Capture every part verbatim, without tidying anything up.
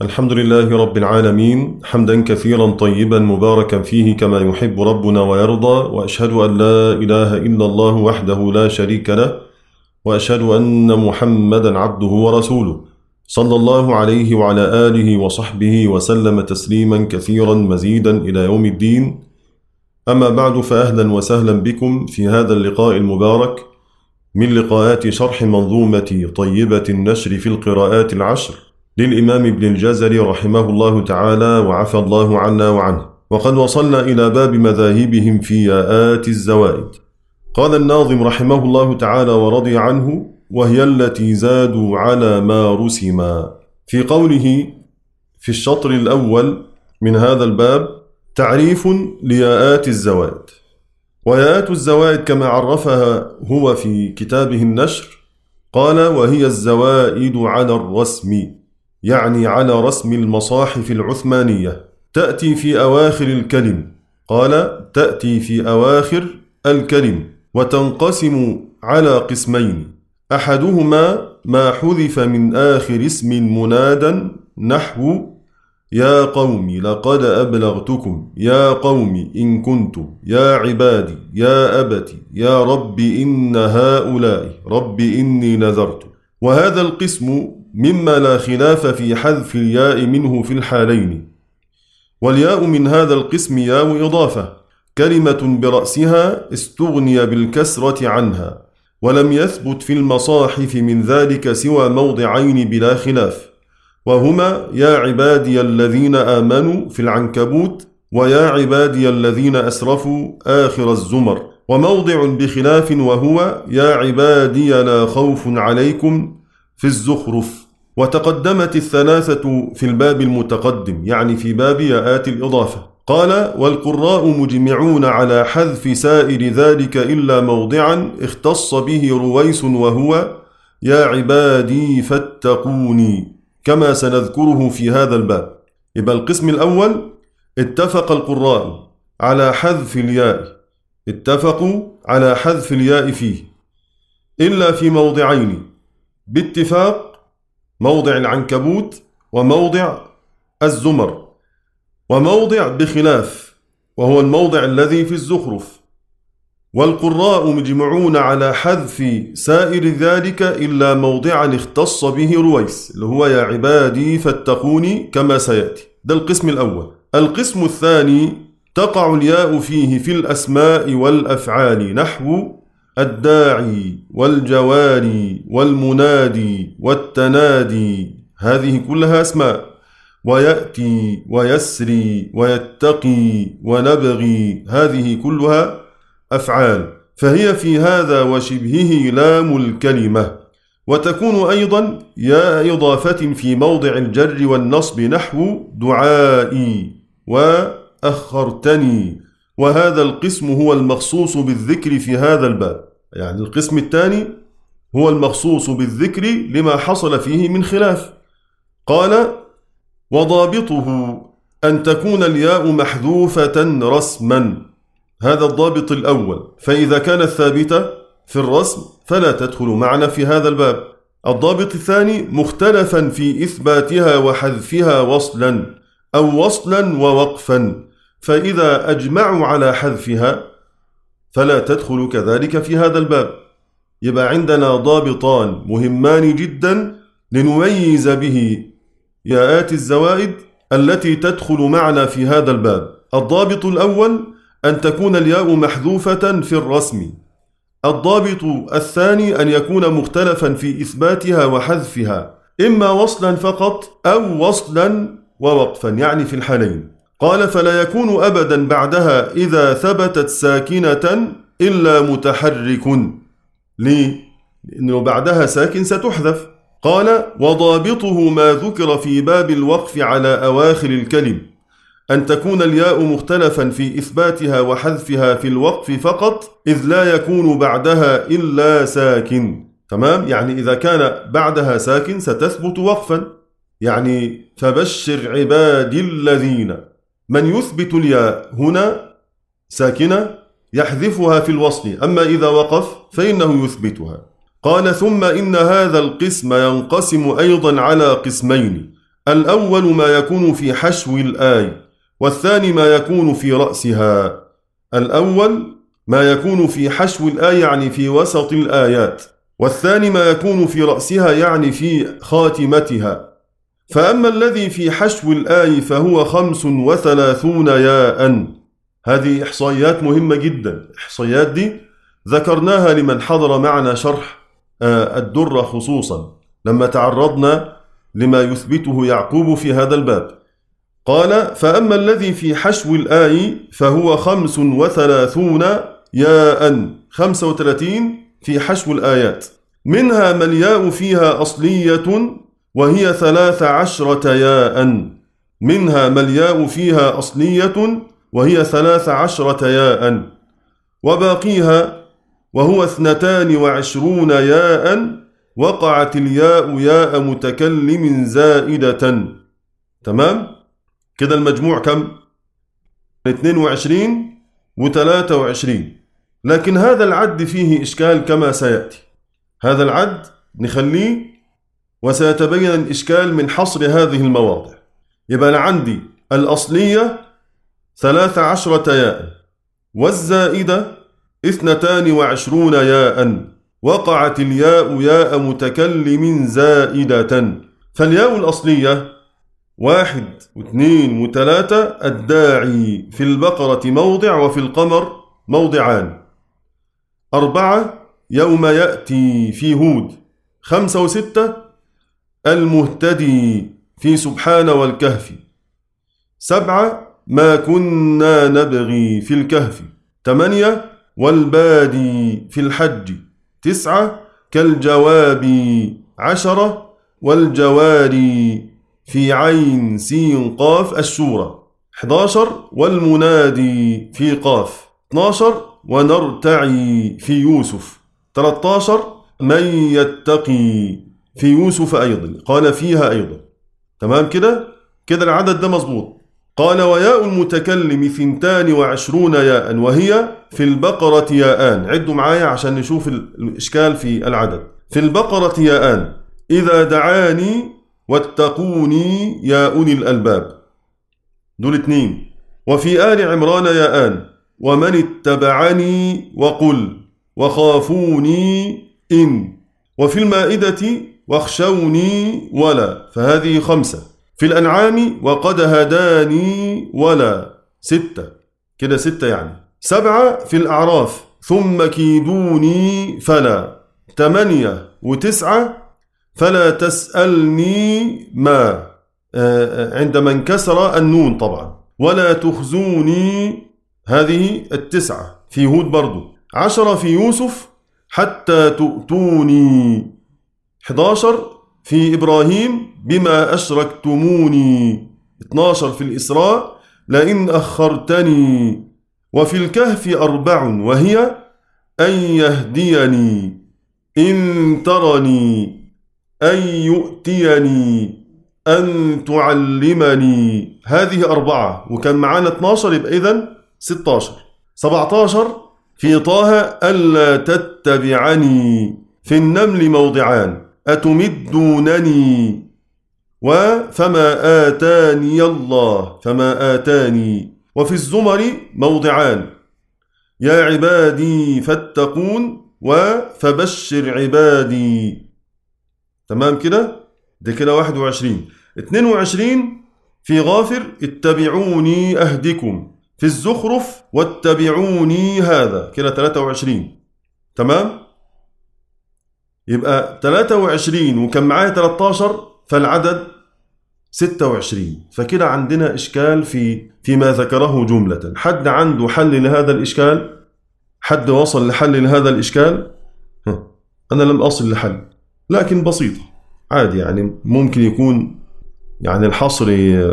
الحمد لله رب العالمين، حمدا كثيرا طيبا مباركا فيه كما يحب ربنا ويرضى، وأشهد أن لا إله إلا الله وحده لا شريك له، وأشهد أن محمدا عبده ورسوله صلى الله عليه وعلى آله وصحبه وسلم تسليما كثيرا مزيدا إلى يوم الدين. أما بعد، فأهلا وسهلا بكم في هذا اللقاء المبارك من لقاءات شرح منظومة طيبة النشر في القراءات العشر للإمام ابن الجزري رحمه الله تعالى وعفى الله عنا وعنه. وقد وصلنا إلى باب مذاهبهم في ياءات الزوائد. قال الناظم رحمه الله تعالى ورضي عنه: وهي التي زادوا على ما رسما. في قوله في الشطر الأول من هذا الباب تعريف لياءات الزوائد. وياءات الزوائد كما عرفها هو في كتابه النشر قال: وهي الزوائد على الرسم، يعني على رسم المصاحف العثمانية، تأتي في أواخر الكلم. قال: تأتي في أواخر الكلم، وتنقسم على قسمين: أحدهما ما حذف من آخر اسم منادا، نحو يا قوم لقد أبلغتكم، يا قوم إن كنتم، يا عبادي، يا أبتي، يا رب إن هؤلاء، رب إني نذرت. وهذا القسم مما لا خلاف في حذف الياء منه في الحالين. والياء من هذا القسم ياء إضافة، كلمة برأسها استغني بالكسرة عنها، ولم يثبت في المصاحف من ذلك سوى موضعين بلا خلاف، وهما يا عبادي الذين آمنوا في العنكبوت، ويا عبادي الذين أسرفوا آخر الزمر. وموضع بخلاف وهو يا عبادي لا خوف عليكم في الزخرف. وتقدمت الثلاثة في الباب المتقدم، يعني في باب ياءات الإضافة. قال: والقراء مجمعون على حذف سائر ذلك إلا موضعا اختص به رويس، وهو يا عبادي فاتقوني، كما سنذكره في هذا الباب. يبقى القسم الأول اتفق القراء على حذف الياء، اتفقوا على حذف الياء فيه إلا في موضعين باتفاق: موضع العنكبوت وموضع الزمر. وموضع بخلاف وهو الموضع الذي في الزخرف. والقراء مجمعون على حذف سائر ذلك إلا موضعا اختص به رويس، اللي هو يا عبادي فاتقوني، كما سيأتي. ده القسم الأول. القسم الثاني تقع الياء فيه في الأسماء والأفعال، نحو الداعي والجواري والمنادي والتنادي، هذه كلها أسماء. ويأتي ويسري ويتقي ونبغي، هذه كلها أفعال، فهي في هذا وشبهه لام الكلمة. وتكون أيضا ياء إضافة في موضع الجر والنصب، نحو دعائي وأخرتني. وهذا القسم هو المخصوص بالذكر في هذا الباب، يعني القسم الثاني هو المخصوص بالذكر لما حصل فيه من خلاف. قال: وضابطه أن تكون الياء محذوفة رسما، هذا الضابط الأول، فإذا كانت ثابتة في الرسم فلا تدخل معنا في هذا الباب. الضابط الثاني مختلفا في إثباتها وحذفها وصلا أو وصلا ووقفا، فإذا أجمعوا على حذفها فلا تدخل كذلك في هذا الباب. يبقى عندنا ضابطان مهمان جدا لنميز به ياءات الزوائد التي تدخل معنا في هذا الباب. الضابط الأول أن تكون الياء محذوفة في الرسم. الضابط الثاني أن يكون مختلفا في إثباتها وحذفها، إما وصلا فقط أو وصلا ووقفا، يعني في الحالين. قال: فلا يكون أبدا بعدها إذا ثبتت ساكنة إلا متحرك. ليه؟ لأنه بعدها ساكن ستحذف. قال: وضابطه ما ذكر في باب الوقف على أواخر الكلم، أن تكون الياء مختلفا في إثباتها وحذفها في الوقف فقط، إذ لا يكون بعدها إلا ساكن. تمام؟ يعني إذا كان بعدها ساكن ستثبت وقفا، يعني فبشر عبادي الذين. من يثبت الياء هنا ساكنة يحذفها في الوصل، أما إذا وقف فإنه يثبتها. قال: ثم إن هذا القسم ينقسم أيضا على قسمين: الأول ما يكون في حشو الآية، والثاني ما يكون في رأسها. الأول ما يكون في حشو الآية يعني في وسط الآيات، والثاني ما يكون في رأسها يعني في خاتمتها. فأما الذي في حشو الآية فهو خمس وثلاثون ياء. هذه إحصائيات مهمة جدا. إحصائيات دي ذكرناها لمن حضر معنا شرح الدرة خصوصا لما تعرضنا لما يثبته يعقوب في هذا الباب. قال: فأما الذي في حشو الآية فهو خمس وثلاثون ياء، خمسة وثلاثين في حشو الآيات، منها ما الياء فيها أصلية وهي ثلاث عشرة ياء، منها ما الياء فيها أصلية وهي ثلاث عشرة ياء، وباقيها وهو اثنتان وعشرون ياء وقعت الياء ياء متكلم زائدة. تمام؟ كده المجموع كم؟ اثنين وعشرين وثلاثة وعشرين. لكن هذا العد فيه إشكال كما سيأتي. هذا العد نخليه وسيتبين الإشكال من حصر هذه المواضع. يبقى أنا عندي الأصلية ثلاث عشرة ياء، والزائدة اثنتان وعشرون ياء، وقعت الياء ياء متكلم زائدة. فالياء الأصلية واحد واثنين وثلاثة الداعي في البقرة موضع وفي القمر موضعان. أربعة يوم يأتي في هود. خمسة وستة المهتدي في سبحان والكهف. سبعة ما كنا نبغي في الكهف. ثمانية والبادي في الحج. تسعة كالجواب. عشرة والجواري في عين سين قاف الشورى. أحد عشر والمنادي في قاف. اثنا عشر ونرتعي في يوسف. ثلاثة عشر من يتقي في يوسف أيضا، قال فيها أيضا. تمام كده؟ كده العدد ده مظبوط. قال وياء المتكلم ثنتان وعشرون ياء وهي في البقرة ياءان. عدوا معايا عشان نشوف الإشكال في العدد. في البقرة ياءان إذا دعاني واتقوني يا أولي الألباب، دول اثنين. وفي آل عمران ياءان ومن اتبعني وقل وخافوني إن. وفي المائدة واخشوني ولا، فهذه خمسة. في الأنعام وقد هداني ولا، ستة. كده ستة يعني. سبعة في الأعراف ثم كيدوني فلا. ثمانية وتسعة فلا تسألني ما، عندما انكسر النون طبعا. ولا تخزوني، هذه التسعة في هود برضو. عشرة في يوسف حتى تؤتوني. أحد عشر في إبراهيم بما أشركتموني. اثنا عشر في الإسراء لئن أخرتني. وفي الكهف أربع وهي أن يهديني، إن ترني، أن يؤتيني، أن تعلمني. هذه أربعة، وكان معانا اثنا عشر، يبقى إذن ستة عشر. سبعة عشر في طه ألا تتبعني. في النمل موضعان أتمدونني وفما آتاني الله، فما آتاني. وفي الزمر موضعان يا عبادي فاتقون وفبشر عبادي. تمام كده؟ ده كده واحد وعشرين. اثنين وعشرين في غافر اتبعوني أهدكم. في الزخرف واتبعوني هذا، كده ثلاثة وعشرين. تمام؟ يبقى ثلاثة وعشرين وكان معايا ثلاثة عشر، فالعدد ستة وعشرين. فكده عندنا إشكال في فيما ذكره جملة. حد عنده حل لهذا الإشكال؟ حد وصل لحل لهذا الإشكال؟ أنا لم أصل لحل، لكن بسيطة عادي. يعني ممكن يكون يعني الحصر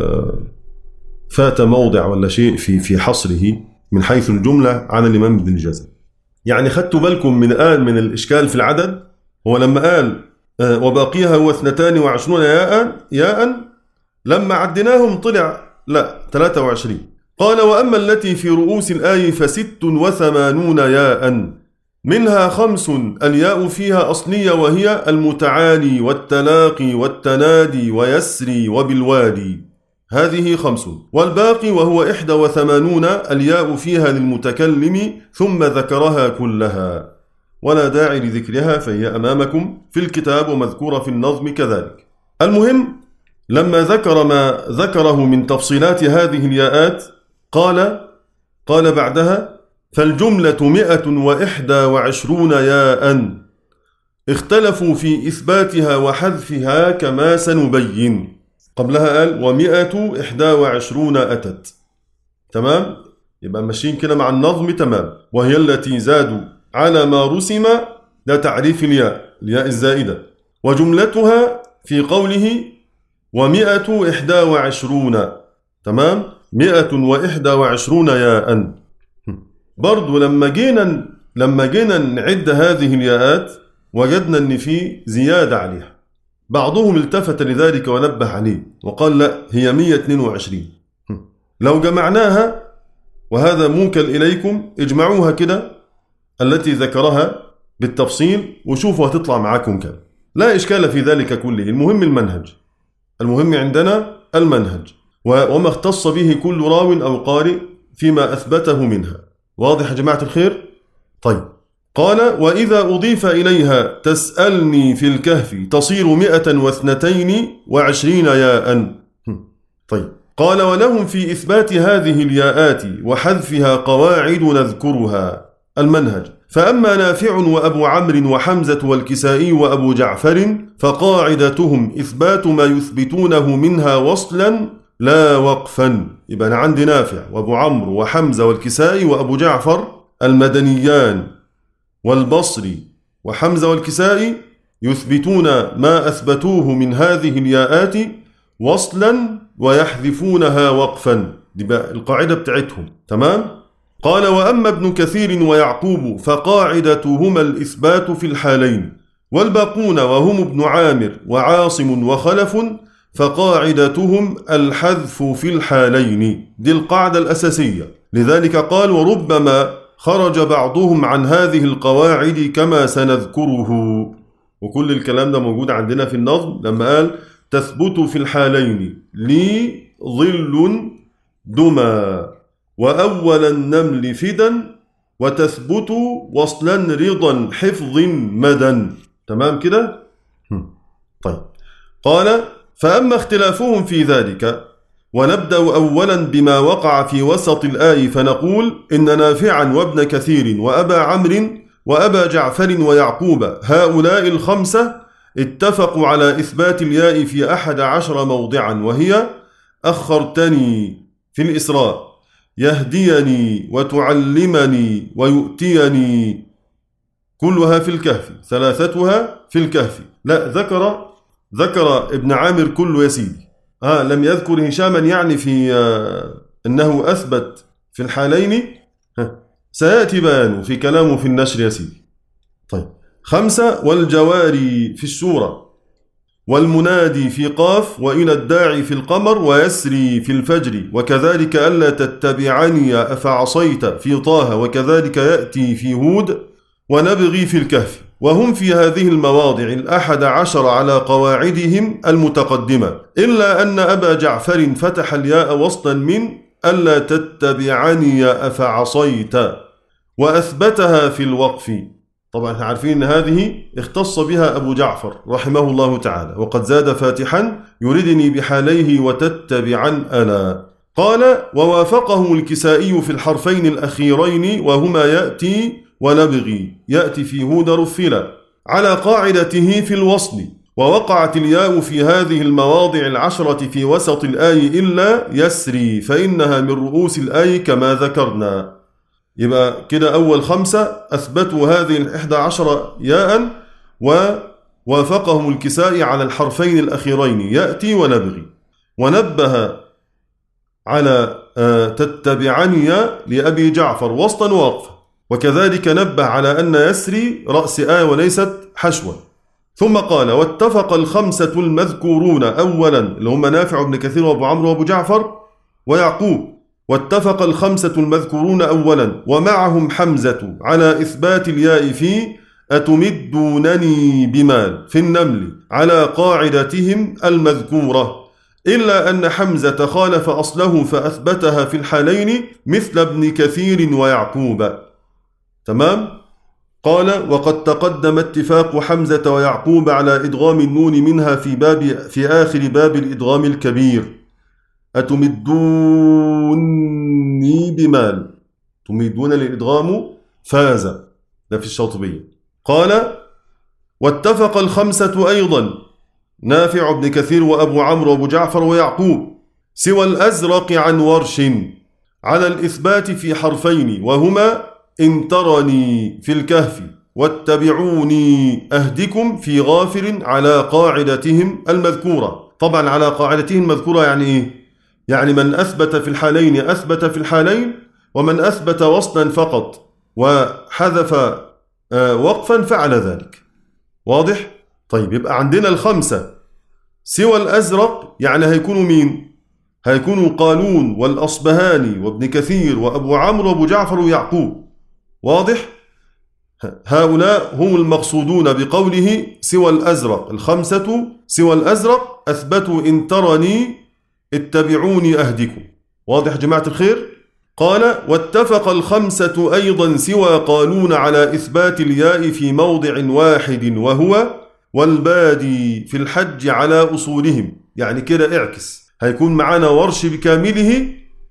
فات موضع ولا شيء في في حصره من حيث الجملة عن الإمام ابن الجزري. يعني خدتوا بالكم من آل من الإشكال في العدد؟ هو لما قال وباقيها هو اثنتان وعشرون ياء ياء، لما عدناهم طلع لا ثلاثة وعشرين. قال وأما التي في رؤوس الآية فست وثمانون ياء. منها خمس الياء فيها أصلية وهي المتعالي والتلاقي والتنادي ويسري وبالوادي، هذه خمس. والباقي وهو إحدى وثمانون الياء فيها للمتكلم ثم ذكرها كلها، ولا داعي لذكرها فهي أمامكم في الكتاب ومذكورة في النظم كذلك. المهم لما ذكر ما ذكره من تفصيلات هذه الياءات قال قال بعدها: فالجملة مئة وإحدى وعشرون ياء اختلفوا في إثباتها وحذفها كما سنبين. قبلها قال ومئة إحدى وعشرون أتت، تمام؟ يبقى ماشيين كده مع النظم تمام. وهي التي زادوا على ما رسم لتعريف الياء، الياء الزائدة. وجملتها في قوله ومئة إحدى وعشرون، تمام؟ مئة وإحدى وعشرون ياء. برضو لما جينا لما جينا نعد هذه الياءات وجدنا ان في زيادة عليها. بعضهم التفت لذلك ونبه عليه وقال لا، هي مئة واثنين وعشرين. لو جمعناها، وهذا موكل إليكم، اجمعوها كده التي ذكرها بالتفصيل وشوفوا هتطلع معاكم كم. لا إشكال في ذلك كله، المهم المنهج، المهم عندنا المنهج وما اختص به كل راو أو قارئ فيما أثبته منها. واضح يا جماعة الخير؟ طيب، قال وإذا أضيف إليها تسألني في الكهف تصير مئة واثنتين وعشرين ياء. طيب، قال ولهم في إثبات هذه الياءات وحذفها قواعد نذكرها. المنهج: فأما نافع وأبو عمرو وحمزة والكسائي وأبو جعفر فقاعدتهم إثبات ما يثبتونه منها وصلا لا وقفا. يبقى أنا عندي نافع وأبو عمرو وحمزة والكسائي وأبو جعفر المدنيان والبصري وحمزة والكسائي يثبتون ما أثبتوه من هذه الياءات وصلا ويحذفونها وقفا. دي بقى القاعدة بتاعتهم، تمام؟ قال وأما ابن كثير ويعقوب فقاعدتهما الإثبات في الحالين، والباقون وهم ابن عامر وعاصم وخلف فقاعدتهم الحذف في الحالين. دي القاعدة الأساسية. لذلك قال وربما خرج بعضهم عن هذه القواعد كما سنذكره. وكل الكلام ده موجود عندنا في النظم لما قال تثبت في الحالين لي ظل دما وأول النمل فدا وتثبت وصلا رضا حفظ مدى. تمام كده؟ طيب، قال فأما اختلافهم في ذلك، ونبدأ أولا بما وقع في وسط الآية فنقول إن نافعا وابن كثير وأبا عمرو وأبا جعفر ويعقوب هؤلاء الخمسة اتفقوا على إثبات الياء في أحد عشر موضعا، وهي أخرتني في الإسراء، يهديني وتعلمني ويؤتيني، كلها في الكهف، ثلاثتها في الكهف. لا، ذكر ذكر ابن عامر كله يا سيدي. آه لم يذكر هشاما يعني في آه أنه أثبت في الحالين، سيأتي بيانه في كلامه في النشر يا سيدي. طيب، خمسة والجواري في السورة، والمنادي في قاف، وإلى الداعي في القمر، ويسري في الفجر، وكذلك ألا تتبعني أفعصيت في طه، وكذلك يأتي في هود، ونبغي في الكهف. وهم في هذه المواضع الأحد عشر على قواعدهم المتقدمة، إلا أن أبا جعفر فتح الياء وسطا من ألا تتبعني أفعصيت وأثبتها في الوقف. طبعا احنا عارفين أن هذه اختص بها أبو جعفر رحمه الله تعالى، وقد زاد فاتحا يردني بحاليه وتتبعا ألا. قال ووافقه الكسائي في الحرفين الأخيرين وهما يأتي ونبغي، يأتي في هود رفلا على قاعدته في الوصل، ووقعت الياء في هذه المواضع العشرة في وسط الآية إلا يسري فإنها من رؤوس الآية كما ذكرنا. يبقى كده أول خمسة أثبتوا هذه الإحدى عشر ياء، ووافقهم الكسائي على الحرفين الأخيرين يأتي ونبغي، ونبه على تتبعني لأبي جعفر وسطا ووقفا، وكذلك نبه على أن يسري رأس آية وليست حشوة. ثم قال واتفق الخمسة المذكورون أولا اللي هم نافع بن كثير وأبو عمرو وأبو جعفر ويعقوب واتفق الخمسة المذكورون أولا ومعهم حمزة على إثبات الياء في أتمدونني بمال في النمل على قاعدتهم المذكورة، إلا أن حمزة خالف أصله فأثبتها في الحالين مثل ابن كثير ويعقوب. تمام؟ قال: وقد تقدم اتفاق حمزة ويعقوب على إدغام النون منها في باب في آخر باب الإدغام الكبير. أتمدوني بمال، تمدون للإدغام فاز، ده في الشاطبية. قال: واتفق الخمسة أيضا نافع بن كثير وأبو عمرو وأبو جعفر ويعقوب سوى الأزرق عن ورش على الإثبات في حرفين وهما إن ترني في الكهف واتبعوني أهدكم في غافر على قاعدتهم المذكورة. طبعا على قاعدتهم المذكورة يعني إيه؟ يعني من أثبت في الحالين أثبت في الحالين، ومن أثبت وصلا فقط وحذف وقفا فعل ذلك. واضح؟ طيب، يبقى عندنا الخمسة سوى الأزرق، يعني هيكونوا مين؟ هيكونوا قالون والأصبهاني وابن كثير وأبو عمرو وأبو جعفر ويعقوب. واضح؟ هؤلاء هم المقصودون بقوله سوى الأزرق. الخمسة سوى الأزرق أثبتوا إن ترني اتبعوني أهدكم. واضح جماعة الخير؟ قال: واتفق الخمسة أيضا سوى قالون على إثبات الياء في موضع واحد وهو والبادي في الحج على أصولهم. يعني كده اعكس، هيكون معنا ورش بكامله،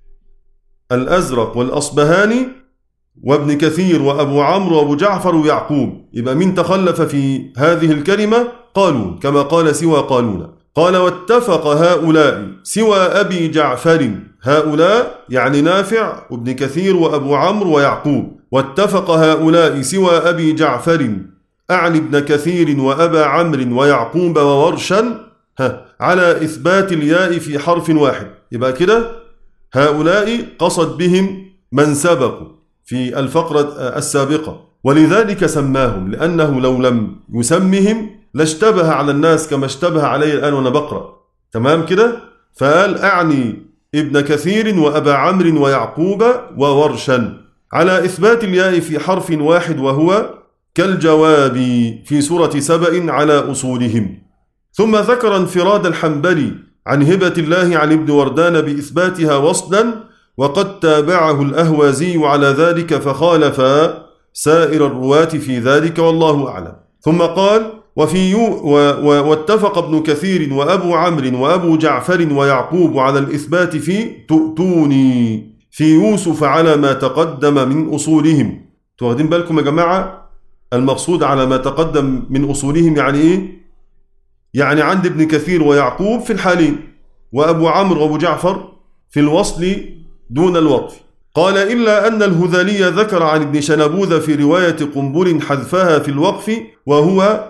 الأزرق والأصبهاني وابن كثير وأبو عمرو وأبو جعفر ويعقوب. يبقى من تخلف في هذه الكلمة؟ قالون، كما قال سوى قالون. قال: واتفق هؤلاء سوى أبي جعفر، هؤلاء يعني نافع وابن كثير وأبو عمرو ويعقوب. واتفق هؤلاء سوى أبي جعفر أعني ابن كثير وأبا عمرو ويعقوب وورشا على إثبات الياء في حرف واحد. يبقى كده هؤلاء قصد بهم من سبقوا في الفقرة السابقة، ولذلك سماهم، لأنه لو لم يسمهم لاشتبه على الناس كما اشتبه علي الآن وأنا بقرأ. تمام كده؟ فقال: أعني ابن كثير وأبا عمرو ويعقوب وورشا على إثبات الياء في حرف واحد وهو كالجواب في سورة سبأ على أصولهم. ثم ذكر انفراد الحنبلي عن هبة الله عن ابن وردان بإثباتها وصلا، وقد تابعه الأهوازي على ذلك فخالف سائر الرواة في ذلك والله أعلم. ثم قال: وفي و و واتفق ابن كثير وأبو عمرو وأبو جعفر ويعقوب على الإثبات في تؤتوني في يوسف على ما تقدم من أصولهم. واخدين بالكم يا جماعة؟ المقصود على ما تقدم من أصولهم يعني إيه؟ يعني عند ابن كثير ويعقوب في الحالين، وأبو عمرو وأبو جعفر في الوصل دون الوقف. قال: إلا أن الهذلي ذكر عن ابن شنبوذ في رواية قنبل حذفها في الوقف وهو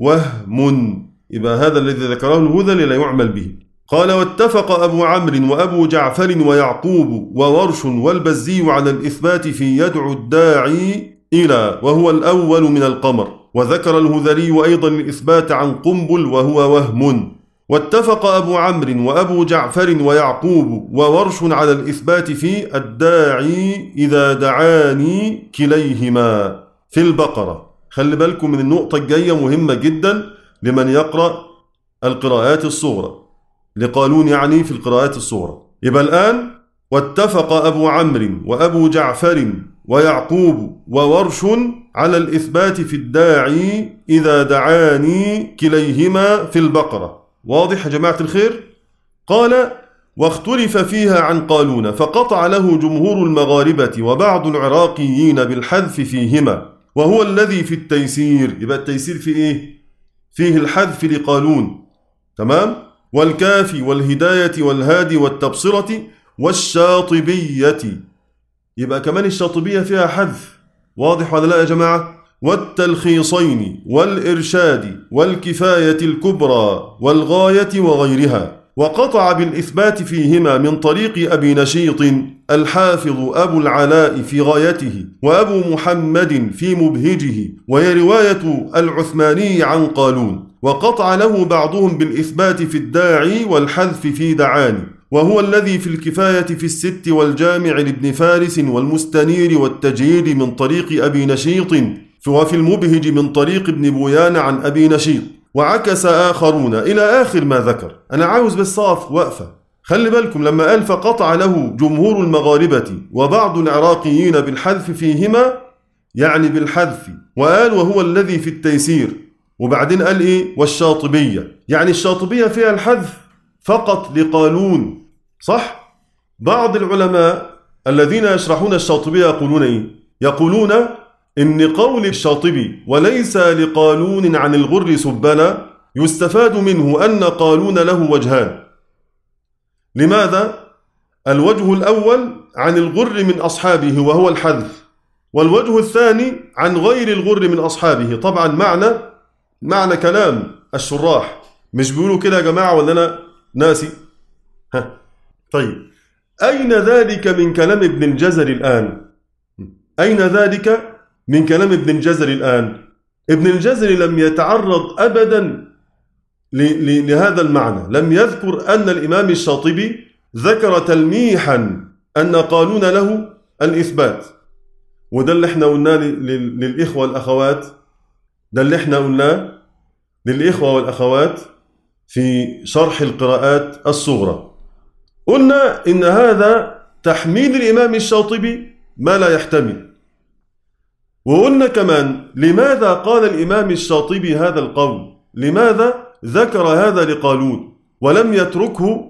وهم. يبقى هذا الذي ذكره الهذلي لا يعمل به. قال: واتفق أبو عمرو وأبو جعفر ويعقوب وورش والبزي على الإثبات في يدعو الداعي إلى وهو الأول من القمر. وذكر الهذلي أيضا الإثبات عن قنبل وهو وهم. واتفق أبو عمرو وأبو جعفر ويعقوب وورش على الإثبات في الداعي إذا دعاني كليهما في البقرة. خلي بالكم من النقطة الجاية، مهمة جدا لمن يقرأ القراءات الصغرى، لقالون يعني في القراءات الصغرى. يبقى الآن: واتفق أبو عمرو وأبو جعفر ويعقوب وورش على الإثبات في الداعي إذا دعاني كليهما في البقرة. واضح يا جماعة الخير؟ قال: واختلف فيها عن قالون فقطع له جمهور المغاربة وبعض العراقيين بالحذف فيهما، وهو الذي في التيسير. يبقى التيسير في إيه؟ فيه الحذف لقالون. تمام؟ والكافي والهداية والهادي والتبصرة والشاطبية. يبقى كمان الشاطبية فيها حذف. واضح ولا لا يا جماعة؟ والتلخيصين والإرشاد والكفاية الكبرى والغاية وغيرها. وقطع بالإثبات فيهما من طريق أبي نشيط الحافظ أبو العلاء في غايته وأبو محمد في مبهجه، وهي رواية العثماني عن قالون. وقطع له بعضهم بالإثبات في الداعي والحذف في دعاني، وهو الذي في الكفاية في الست والجامع لابن فارس والمستنير والتجريد من طريق أبي نشيط وفي المبهج من طريق ابن بويان عن أبي نشيط وعكس آخرون إلى آخر ما ذكر. أنا عاوز بس أقف وقفة، خلي بالكم لما قال فقطع له جمهور المغاربة وبعض العراقيين بالحذف فيهما، يعني بالحذف، وقال وهو الذي في التيسير، وبعدين قال إيه والشاطبية، يعني الشاطبية فيها الحذف فقط لقالون، صح؟ بعض العلماء الذين يشرحون الشاطبية يقولون إيه؟ يقولون إن قول الشاطبي وليس لقالون عن الغر سبلا يستفاد منه أن قالون له وجهان. لماذا؟ الوجه الأول عن الغر من أصحابه وهو الحذف، والوجه الثاني عن غير الغر من أصحابه. طبعا معنى معنى كلام الشراح، مش بيقولوا كده يا جماعة ولا أنا ناسي؟ ها. طيب أين ذلك من كلام ابن الجزري الآن؟ أين ذلك من كلام ابن الجزري الآن؟ ابن الجزري لم يتعرض أبدا لهذا المعنى، لم يذكر أن الإمام الشاطبي ذكر تلميحا أن قالون له الإثبات. وده اللي احنا قلناه للإخوة والأخوات، ده اللي احنا قلناه للإخوة والأخوات في شرح القراءات الصغرى. قلنا إن هذا تحميل الإمام الشاطبي ما لا يحتمل. وقلنا كمان لماذا قال الإمام الشاطبي هذا القول، لماذا ذكر هذا لقالون ولم يتركه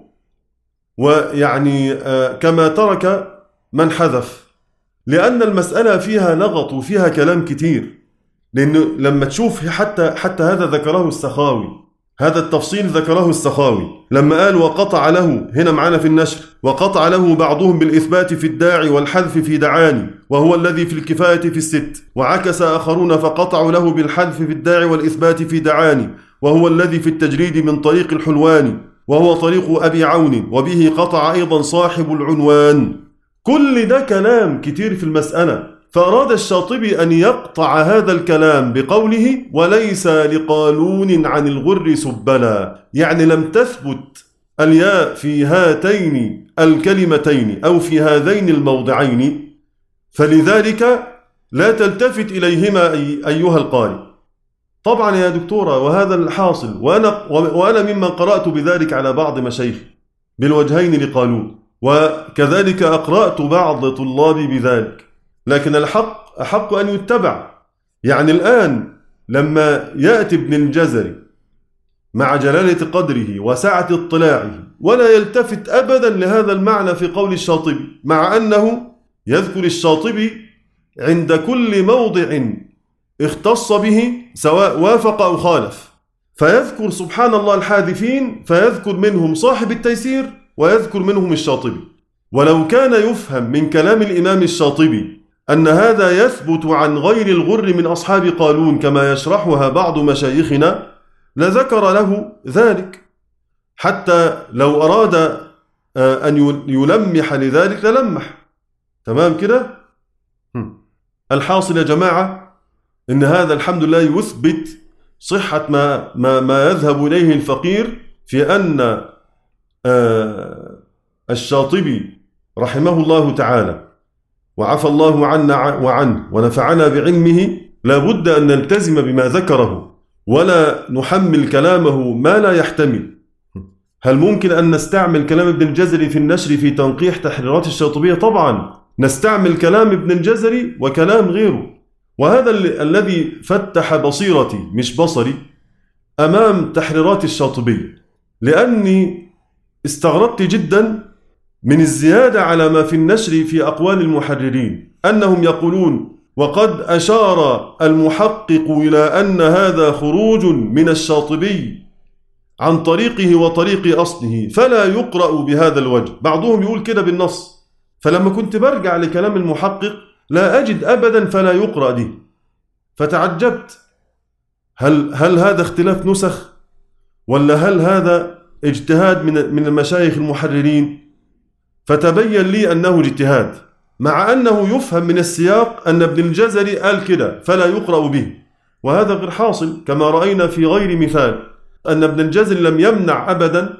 ويعني كما ترك من حذف؟ لأن المسألة فيها لغط وفيها كلام كتير. لأنه لما تشوف حتى حتى هذا ذكره السخاوي، هذا التفصيل ذكره السخاوي لما قال وقطع له، هنا معنا في النشر، وقطع له بعضهم بالإثبات في الداعي والحذف في دعاني وهو الذي في الكفاية في الست، وعكس آخرون فقطعوا له بالحذف في الداعي والإثبات في دعاني وهو الذي في التجريد من طريق الحلواني وهو طريق أبي عون وبه قطع أيضا صاحب العنوان. كل ده كلام كتير في المسألة، فأراد الشاطبي أن يقطع هذا الكلام بقوله وليس لقالون عن الغر سبلا، يعني لم تثبت الياء في هاتين الكلمتين أو في هذين الموضعين، فلذلك لا تلتفت إليهما أيها القارئ. طبعا يا دكتورة وهذا الحاصل، وأنا, وأنا ممن قرأت بذلك على بعض مشايخي بالوجهين لقالون، وكذلك أقرأت بعض طلابي بذلك، لكن الحق أحق أن يتبع. يعني الآن لما يأتي ابن الجزري مع جلالة قدره وسعة اطلاعه ولا يلتفت أبدا لهذا المعنى في قول الشاطبي، مع أنه يذكر الشاطبي عند كل موضع اختص به سواء وافق أو خالف، فيذكر سبحان الله الحاذفين، فيذكر منهم صاحب التيسير ويذكر منهم الشاطبي. ولو كان يفهم من كلام الإمام الشاطبي أن هذا يثبت عن غير الغر من أصحاب قالون كما يشرحها بعض مشايخنا لذكر له ذلك، حتى لو أراد أن يلمح لذلك للمح. تمام كده؟ الحاصل يا جماعة إن هذا الحمد لله يثبت صحة ما, ما, ما يذهب إليه الفقير في أن الشاطبي رحمه الله تعالى وعفى الله عنا وعنه ونفعنا بعلمه لابد أن نلتزم بما ذكره ولا نحمل كلامه ما لا يحتمل. هل ممكن أن نستعمل كلام ابن الجزري في النشر في تنقيح تحريرات الشاطبية؟ طبعا نستعمل كلام ابن الجزري وكلام غيره. وهذا الذي فتح بصيرتي مش بصري أمام تحريرات الشاطبية، لأني استغربت جدا من الزيادة على ما في النشر في أقوال المحررين، أنهم يقولون وقد أشار المحقق إلى أن هذا خروج من الشاطبي عن طريقه وطريق أصله فلا يقرأ بهذا الوجه. بعضهم يقول كده بالنص، فلما كنت برجع لكلام المحقق لا أجد أبدا فلا يقرأ دي، فتعجبت، هل, هل هذا اختلاف نسخ ولا هل هذا اجتهاد من من المشايخ المحررين؟ فتبين لي أنه اجتهاد، مع أنه يفهم من السياق أن ابن الجزري قال كده فلا يقرأ به، وهذا غير حاصل كما رأينا في غير مثال، أن ابن الجزري لم يمنع أبدا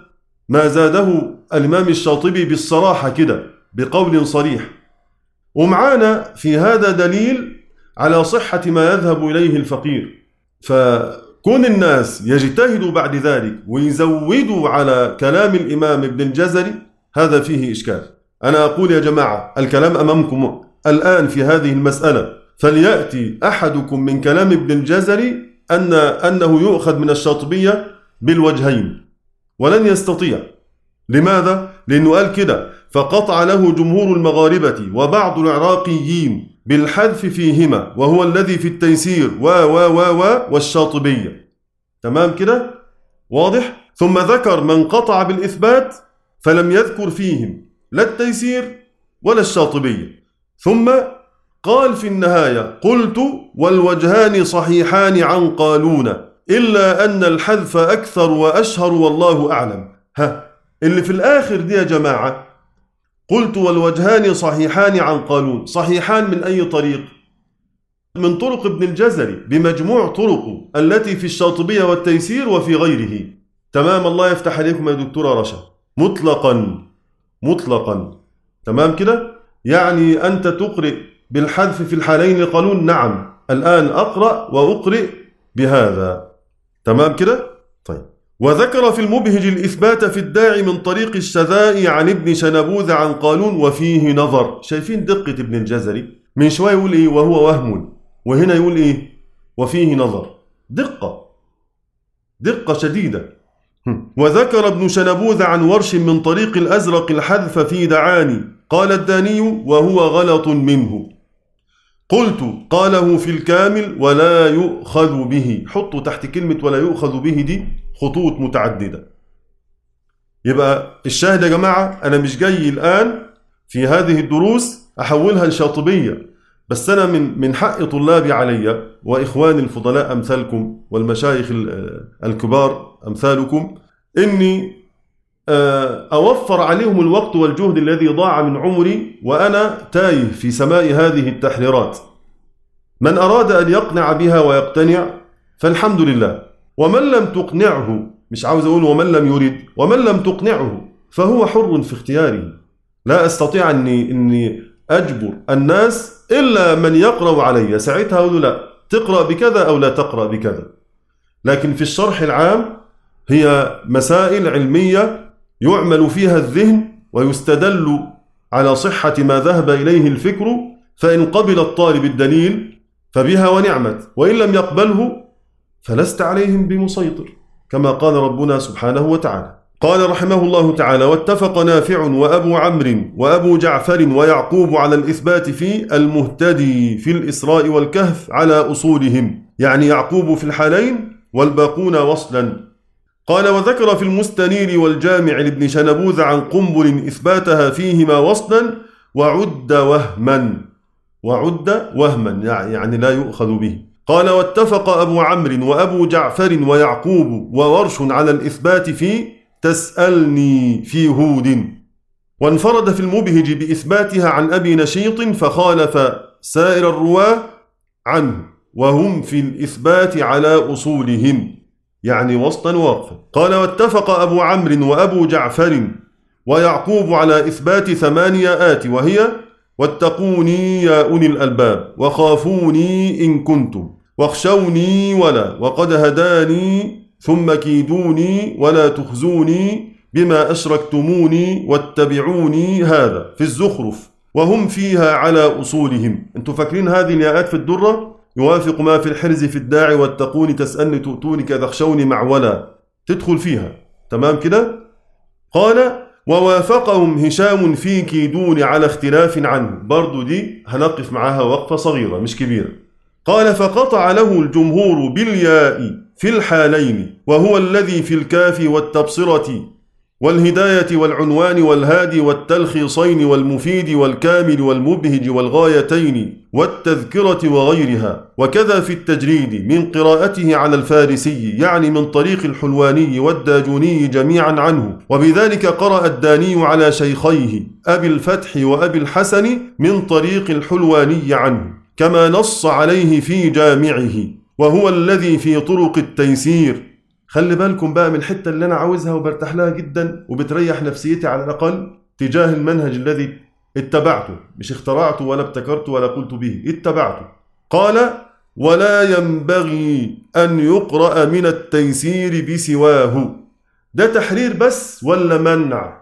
ما زاده الإمام الشاطبي بالصراحة كده بقول صريح. ومعانا في هذا دليل على صحة ما يذهب إليه الفقير. فكون الناس يجتهدوا بعد ذلك ويزودوا على كلام الإمام ابن الجزري هذا فيه إشكال. أنا أقول يا جماعة الكلام أمامكم الآن في هذه المسألة، فليأتي أحدكم من كلام ابن الجزري أن أنه يؤخذ من الشاطبية بالوجهين، ولن يستطيع. لماذا؟ لأنه قال كده: فقطع له جمهور المغاربة وبعض العراقيين بالحذف فيهما وهو الذي في التيسير و و و و والشاطبية. تمام كده؟ واضح؟ ثم ذكر من قطع بالإثبات فلم يذكر فيهم لا التيسير ولا الشاطبية. ثم قال في النهاية: قلت والوجهان صحيحان عن قالون إلا أن الحذف أكثر وأشهر والله أعلم. ها اللي في الآخر دي يا جماعة، قلت والوجهان صحيحان عن قالون، صحيحان من أي طريق؟ من طرق ابن الجزري بمجموع طرقه التي في الشاطبية والتيسير وفي غيره. تمام، الله يفتح عليكم يا دكتورة رشا. مطلقا مطلقا. تمام كده؟ يعني أنت تقرئ بالحذف في الحالين لقالون؟ نعم، الآن أقرأ وأقرئ بهذا. تمام كده؟ طيب. وذكر في المبهج الإثبات في الداعي من طريق الشذائي عن ابن شنبوذ عن قالون وفيه نظر. شايفين دقة ابن الجزري؟ من شوية يقول إيه وهو وهم، وهنا يقول إيه وفيه نظر. دقة دقة شديدة. وذكر ابن شنبوذ عن ورش من طريق الأزرق الحذف في دعاني، قال الداني وهو غلط منه. قلت قاله في الكامل ولا يؤخذ به. حطوا تحت كلمة ولا يؤخذ به دي خطوط متعددة. يبقى الشاهد يا جماعة، أنا مش جاي الآن في هذه الدروس أحولها لشاطبية، بس أنا من من حق طلابي علي وإخواني الفضلاء أمثالكم والمشايخ الكبار أمثالكم إني أوفر عليهم الوقت والجهد الذي ضاع من عمري وأنا تايه في سماء هذه التحريرات. من أراد أن يقنع بها ويقتنع فالحمد لله، ومن لم تقنعه، مش عاوز أقول ومن لم يرد، ومن لم تقنعه فهو حر في اختياره. لا أستطيع أني, إني أجبر الناس إلا من يقرأ علي، ساعتها أقول لا تقرأ بكذا أو لا تقرأ بكذا. لكن في الشرح العام هي مسائل علمية يعمل فيها الذهن ويستدل على صحة ما ذهب إليه الفكر، فإن قبل الطالب الدليل فبها ونعمت، وإن لم يقبله فلست عليهم بمسيطر، كما قال ربنا سبحانه وتعالى. قال رحمه الله تعالى: واتفق نافع وأبو عمرو وأبو جعفر ويعقوب على الإثبات في المهتدي في الإسراء والكهف على أصولهم، يعني يعقوب في الحالين والباقون وصلا. قال: وذكر في المستنير والجامع لابن شنبوذ عن قنبل إثباتها فيهما وصلا وعد وهما وعد وهما يعني لا يؤخذ به. قال: واتفق أبو عمرو وأبو جعفر ويعقوب وورش على الإثبات في تسألني في هود، وانفرد في المبهج بإثباتها عن أبي نشيط فخالف سائر الرواة عنه، وهم في الإثبات على أصولهم، يعني وسطا ووقفا. قال: واتفق أبو عمرو وأبو جعفر ويعقوب على إثبات ثمانية آت، وهي: واتقوني يا أولي الألباب، وخافوني إن كنتم، واخشوني ولا، وقد هداني، ثم كيدوني ولا تخزوني بما أشركتموني، واتبعوني. هذا في الزخرف، وهم فيها على أصولهم. أنتم فاكرين هذه الياءات في الدرة؟ يوافق ما في الحرز في الداعي: واتقوني تسألني تؤتوني كذا اخشوني مع ولا، تدخل فيها. تمام كده؟ قال: ووافقهم هشام في كيدون على اختلاف عنه. برضو دي هنقف معها وقفة صغيرة مش كبيرة. قال: فقطع له الجمهور بالياء في الحالين، وهو الذي في الكاف والتبصرة والهداية والعنوان والهادي والتلخيصين والمفيد والكامل والمبهج والغايتين والتذكرة وغيرها، وكذا في التجريد من قراءته على الفارسي، يعني من طريق الحلواني والداجوني جميعا عنه. وبذلك قرأ الداني على شيخيه أبي الفتح وأبي الحسن من طريق الحلواني عنه، كما نص عليه في جامعه، وهو الذي في طرق التيسير خلي بالكم بقى من الحتة اللي أنا عاوزها وبرتاح لها جدا وبتريح نفسيتي على الأقل تجاه المنهج الذي اتبعته، مش اخترعته ولا ابتكرته ولا قلت به، اتبعته. قال: ولا ينبغي أن يقرأ من التيسير بسواه. ده تحرير بس ولا منع؟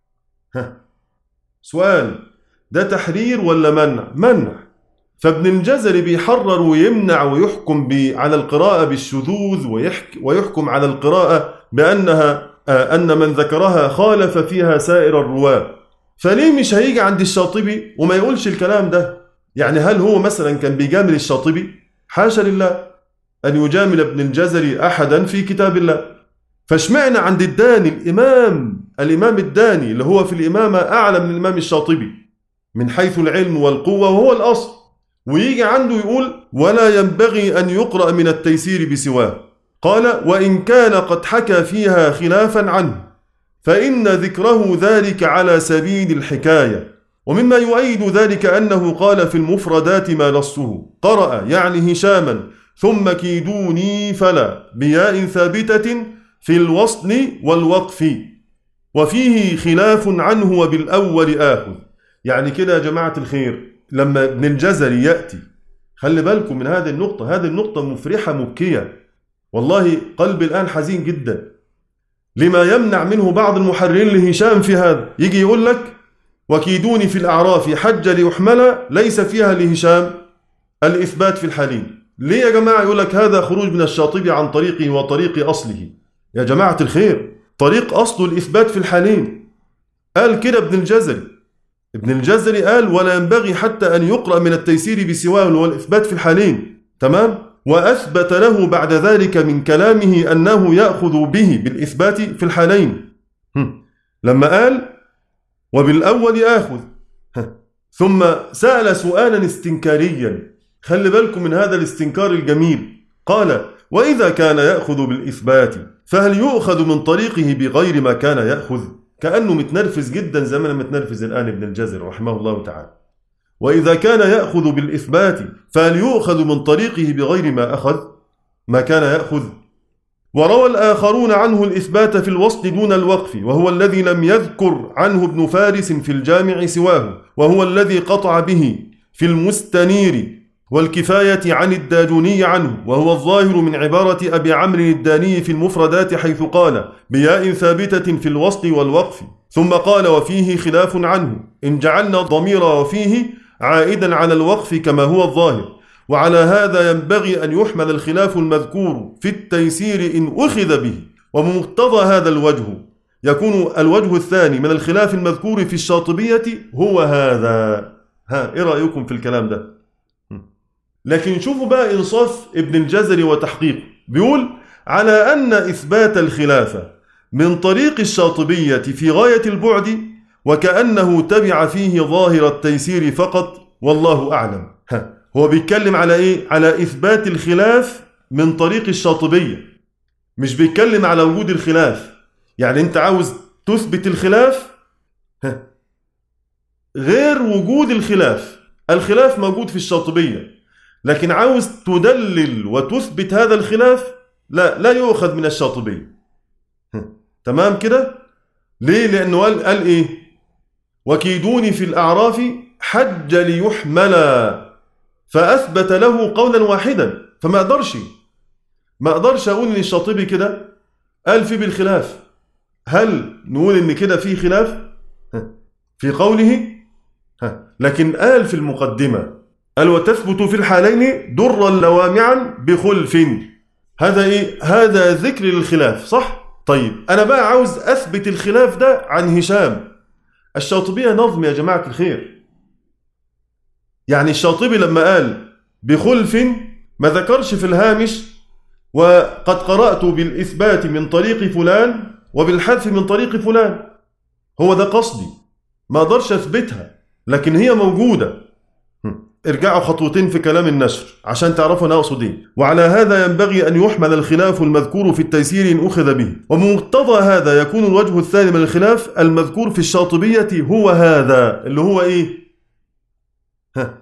ها. سؤال، ده تحرير ولا منع؟ منع. فابن الجزري بيحرر ويمنع ويحكم على القراءة بالشذوذ ويحكم على القراءة بأنها أن من ذكرها خالف فيها سائر الرواة. فليه مش هيجي عند الشاطبي وما يقولش الكلام ده؟ يعني هل هو مثلا كان بيجامل الشاطبي؟ حاشا لله أن يجامل ابن الجزري أحدا في كتاب الله. فاشمعنا عند الداني الإمام الإمام الداني اللي هو في الإمامة أعلى من الإمام الشاطبي من حيث العلم والقوة وهو الأصل، ويجي عنده يقول: ولا ينبغي أن يقرأ من التيسير بسواه. قال: وإن كان قد حكى فيها خلافا عنه فإن ذكره ذلك على سبيل الحكاية. ومما يؤيد ذلك أنه قال في المفردات ما نصه: قرأ يعني هشاما ثم كيدوني فلا بياء ثابتة في الوصل والوقف وفيه خلاف عنه وبالأول آخذ. يعني كده يا جماعة الخير لما ابن الجزري يأتي، خلي بالكم من هذه النقطة، هذه النقطة مفرحة مبكية والله، قلبي الآن حزين جدا لما يمنع منه بعض المحررين لهشام في هذا. يجي يقول لك: وكيدوني في الأعراف حج ليحمل، ليس فيها لهشام الإثبات في الحالين. ليه يا جماعة؟ يقول لك هذا خروج من الشاطبي عن طريقه وطريق أصله. يا جماعة الخير، طريق أصله الإثبات في الحالين. قال كده ابن الجزري ابن الجزري قال: ولا ينبغي حتى أن يقرأ من التيسير بسواه اللي هو الإثبات في الحالين. تمام؟ وأثبت له بعد ذلك من كلامه أنه يأخذ به بالإثبات في الحالين. لما قال: وبالأول آخذ، ثم سأل سؤالا استنكاريا، خلي بالكم من هذا الاستنكار الجميل. قال: وإذا كان يأخذ بالإثبات فهل يؤخذ من طريقه بغير ما كان يأخذ؟ كأنه متنرفز جدا زي ما متنرفز الآن ابن الجزري رحمه الله تعالى. وإذا كان يأخذ بالإثبات فهل يؤخذ من طريقه بغير ما أخذ ما كان يأخذ؟ وروى الآخرون عنه الإثبات في الوصل دون الوقف، وهو الذي لم يذكر عنه ابن فارس في الجامع سواه، وهو الذي قطع به في المستنير والكفاية عن الداجوني عنه، وهو الظاهر من عبارة أبي عمرو الداني في المفردات حيث قال: بياء ثابتة في الوصل والوقف، ثم قال: وفيه خلاف عنه، إن جعلنا ضمير وفيه عائدا على الوقف كما هو الظاهر. وعلى هذا ينبغي أن يحمل الخلاف المذكور في التيسير إن أخذ به، ومقتضى هذا الوجه يكون الوجه الثاني من الخلاف المذكور في الشاطبية هو هذا. ها إيه رأيكم في الكلام ده؟ لكن شوفوا بقى إنصاف ابن الجزري وتحقيقه، بيقول: على أن إثبات الخلافة من طريق الشاطبية في غاية البعد، وكأنه تبع فيه ظاهر التيسير فقط، والله أعلم. ها هو بيتكلم على إيه؟ على إثبات الخلاف من طريق الشاطبية، مش بيتكلم على وجود الخلاف. يعني أنت عاوز تثبت الخلاف ها غير وجود الخلاف. الخلاف موجود في الشاطبية، لكن عاوز تدلل وتثبت هذا الخلاف، لا لا يؤخذ من الشاطبية. تمام كده؟ ليه؟ لأنه قال, قال إيه؟ وكيدوني في الأعراف حج ليحملا، فأثبت له قولا واحدا. فما أقدرش ما أقدرش أقول إن الشاطبي كده قال في بالخلاف. هل نقول إن كده في خلاف في قوله؟ لكن قال في المقدمة، قال: وتثبت في الحالين درا لوامعا بخلف. هذا إيه؟ هذا ذكر للخلاف، صح؟ طيب أنا بقى عاوز أثبت الخلاف ده عن هشام. الشاطبية نظم يا جماعة الخير. يعني الشاطبي لما قال بخلف ما ذكرش في الهامش وقد قرأت بالإثبات من طريق فلان وبالحذف من طريق فلان. هو ده قصدي، ما أقدرش أثبتها لكن هي موجودة. ارجعوا خطوتين في كلام النشر عشان تعرفوا أنا أقصد إيه. وعلى هذا ينبغي أن يحمل الخلاف المذكور في التيسير إن أخذ به، وبمقتضى هذا يكون الوجه الثاني من الخلاف المذكور في الشاطبية هو هذا اللي هو إيه؟ ها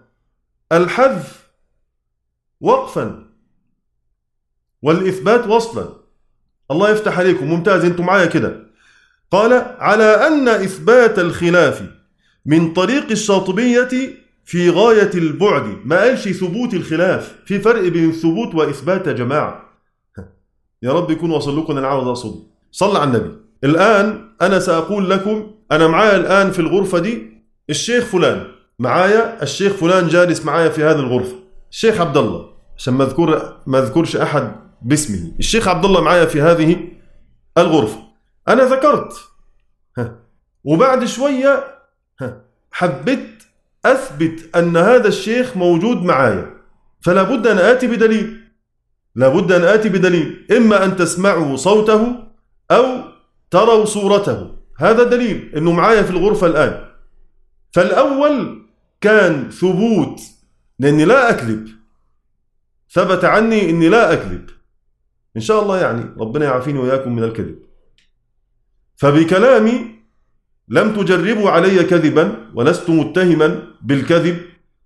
الحذف وقفا والإثبات وصلا. الله يفتح عليكم، ممتاز، انتم معايا كده. قال على أن إثبات الخلاف من طريق الشاطبية في غاية البعد. ما قالش ثبوت الخلاف، في فرق بين ثبوت وإثبات يا جماعة. يا رب يكون وصل لكم أنا عاوز أقصده. صلى على النبي. الآن أنا سأقول لكم، أنا معايا الآن في الغرفة دي الشيخ فلان، معايا الشيخ فلان جالس معايا في هذه الغرفة، الشيخ عبد الله، عشان ما اذكر ما اذكرش أحد باسمه، الشيخ عبد الله معايا في هذه الغرفة. أنا ذكرت ها. وبعد شوية ها. حبيت أثبت أن هذا الشيخ موجود معايا، فلا بد أن آتي بدليل، لا بد أن آتي بدليل، إما أن تسمعوا صوته أو تروا صورته، هذا دليل أنه معايا في الغرفة الآن. فالأول كان ثبوت، لأني لا أكذب، ثبت عني أني لا أكذب إن شاء الله، يعني ربنا يعافيني وإياكم من الكذب. فبكلامي لم تجربوا علي كذبا ولست متهما بالكذب،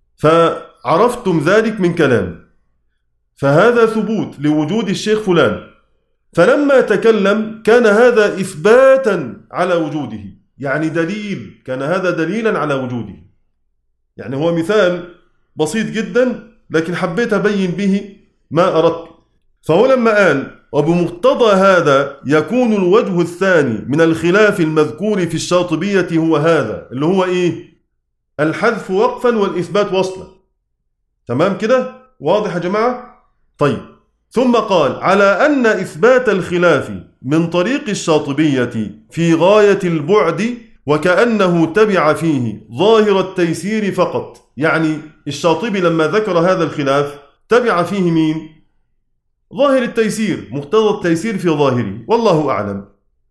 فعرفتم ذلك من كلامي، فهذا ثبوت لوجود الشيخ فلان. فلما تكلم كان هذا إثباتا على وجوده، يعني دليل، كان هذا دليلا على وجوده. يعني هو مثال بسيط جدا لكن حبيت أبين به ما أردت. فهو لما قال وبمقتضى هذا يكون الوجه الثاني من الخلاف المذكور في الشاطبية هو هذا، اللي هو إيه؟ الحذف وقفا والإثبات وصلا. تمام كده؟ واضح يا جماعة؟ طيب، ثم قال على أن إثبات الخلاف من طريق الشاطبية في غاية البعد وكأنه تبع فيه ظاهر التيسير فقط. يعني الشاطبي لما ذكر هذا الخلاف تبع فيه مين؟ ظاهر التيسير، مقتضى التيسير في ظاهره، والله أعلم.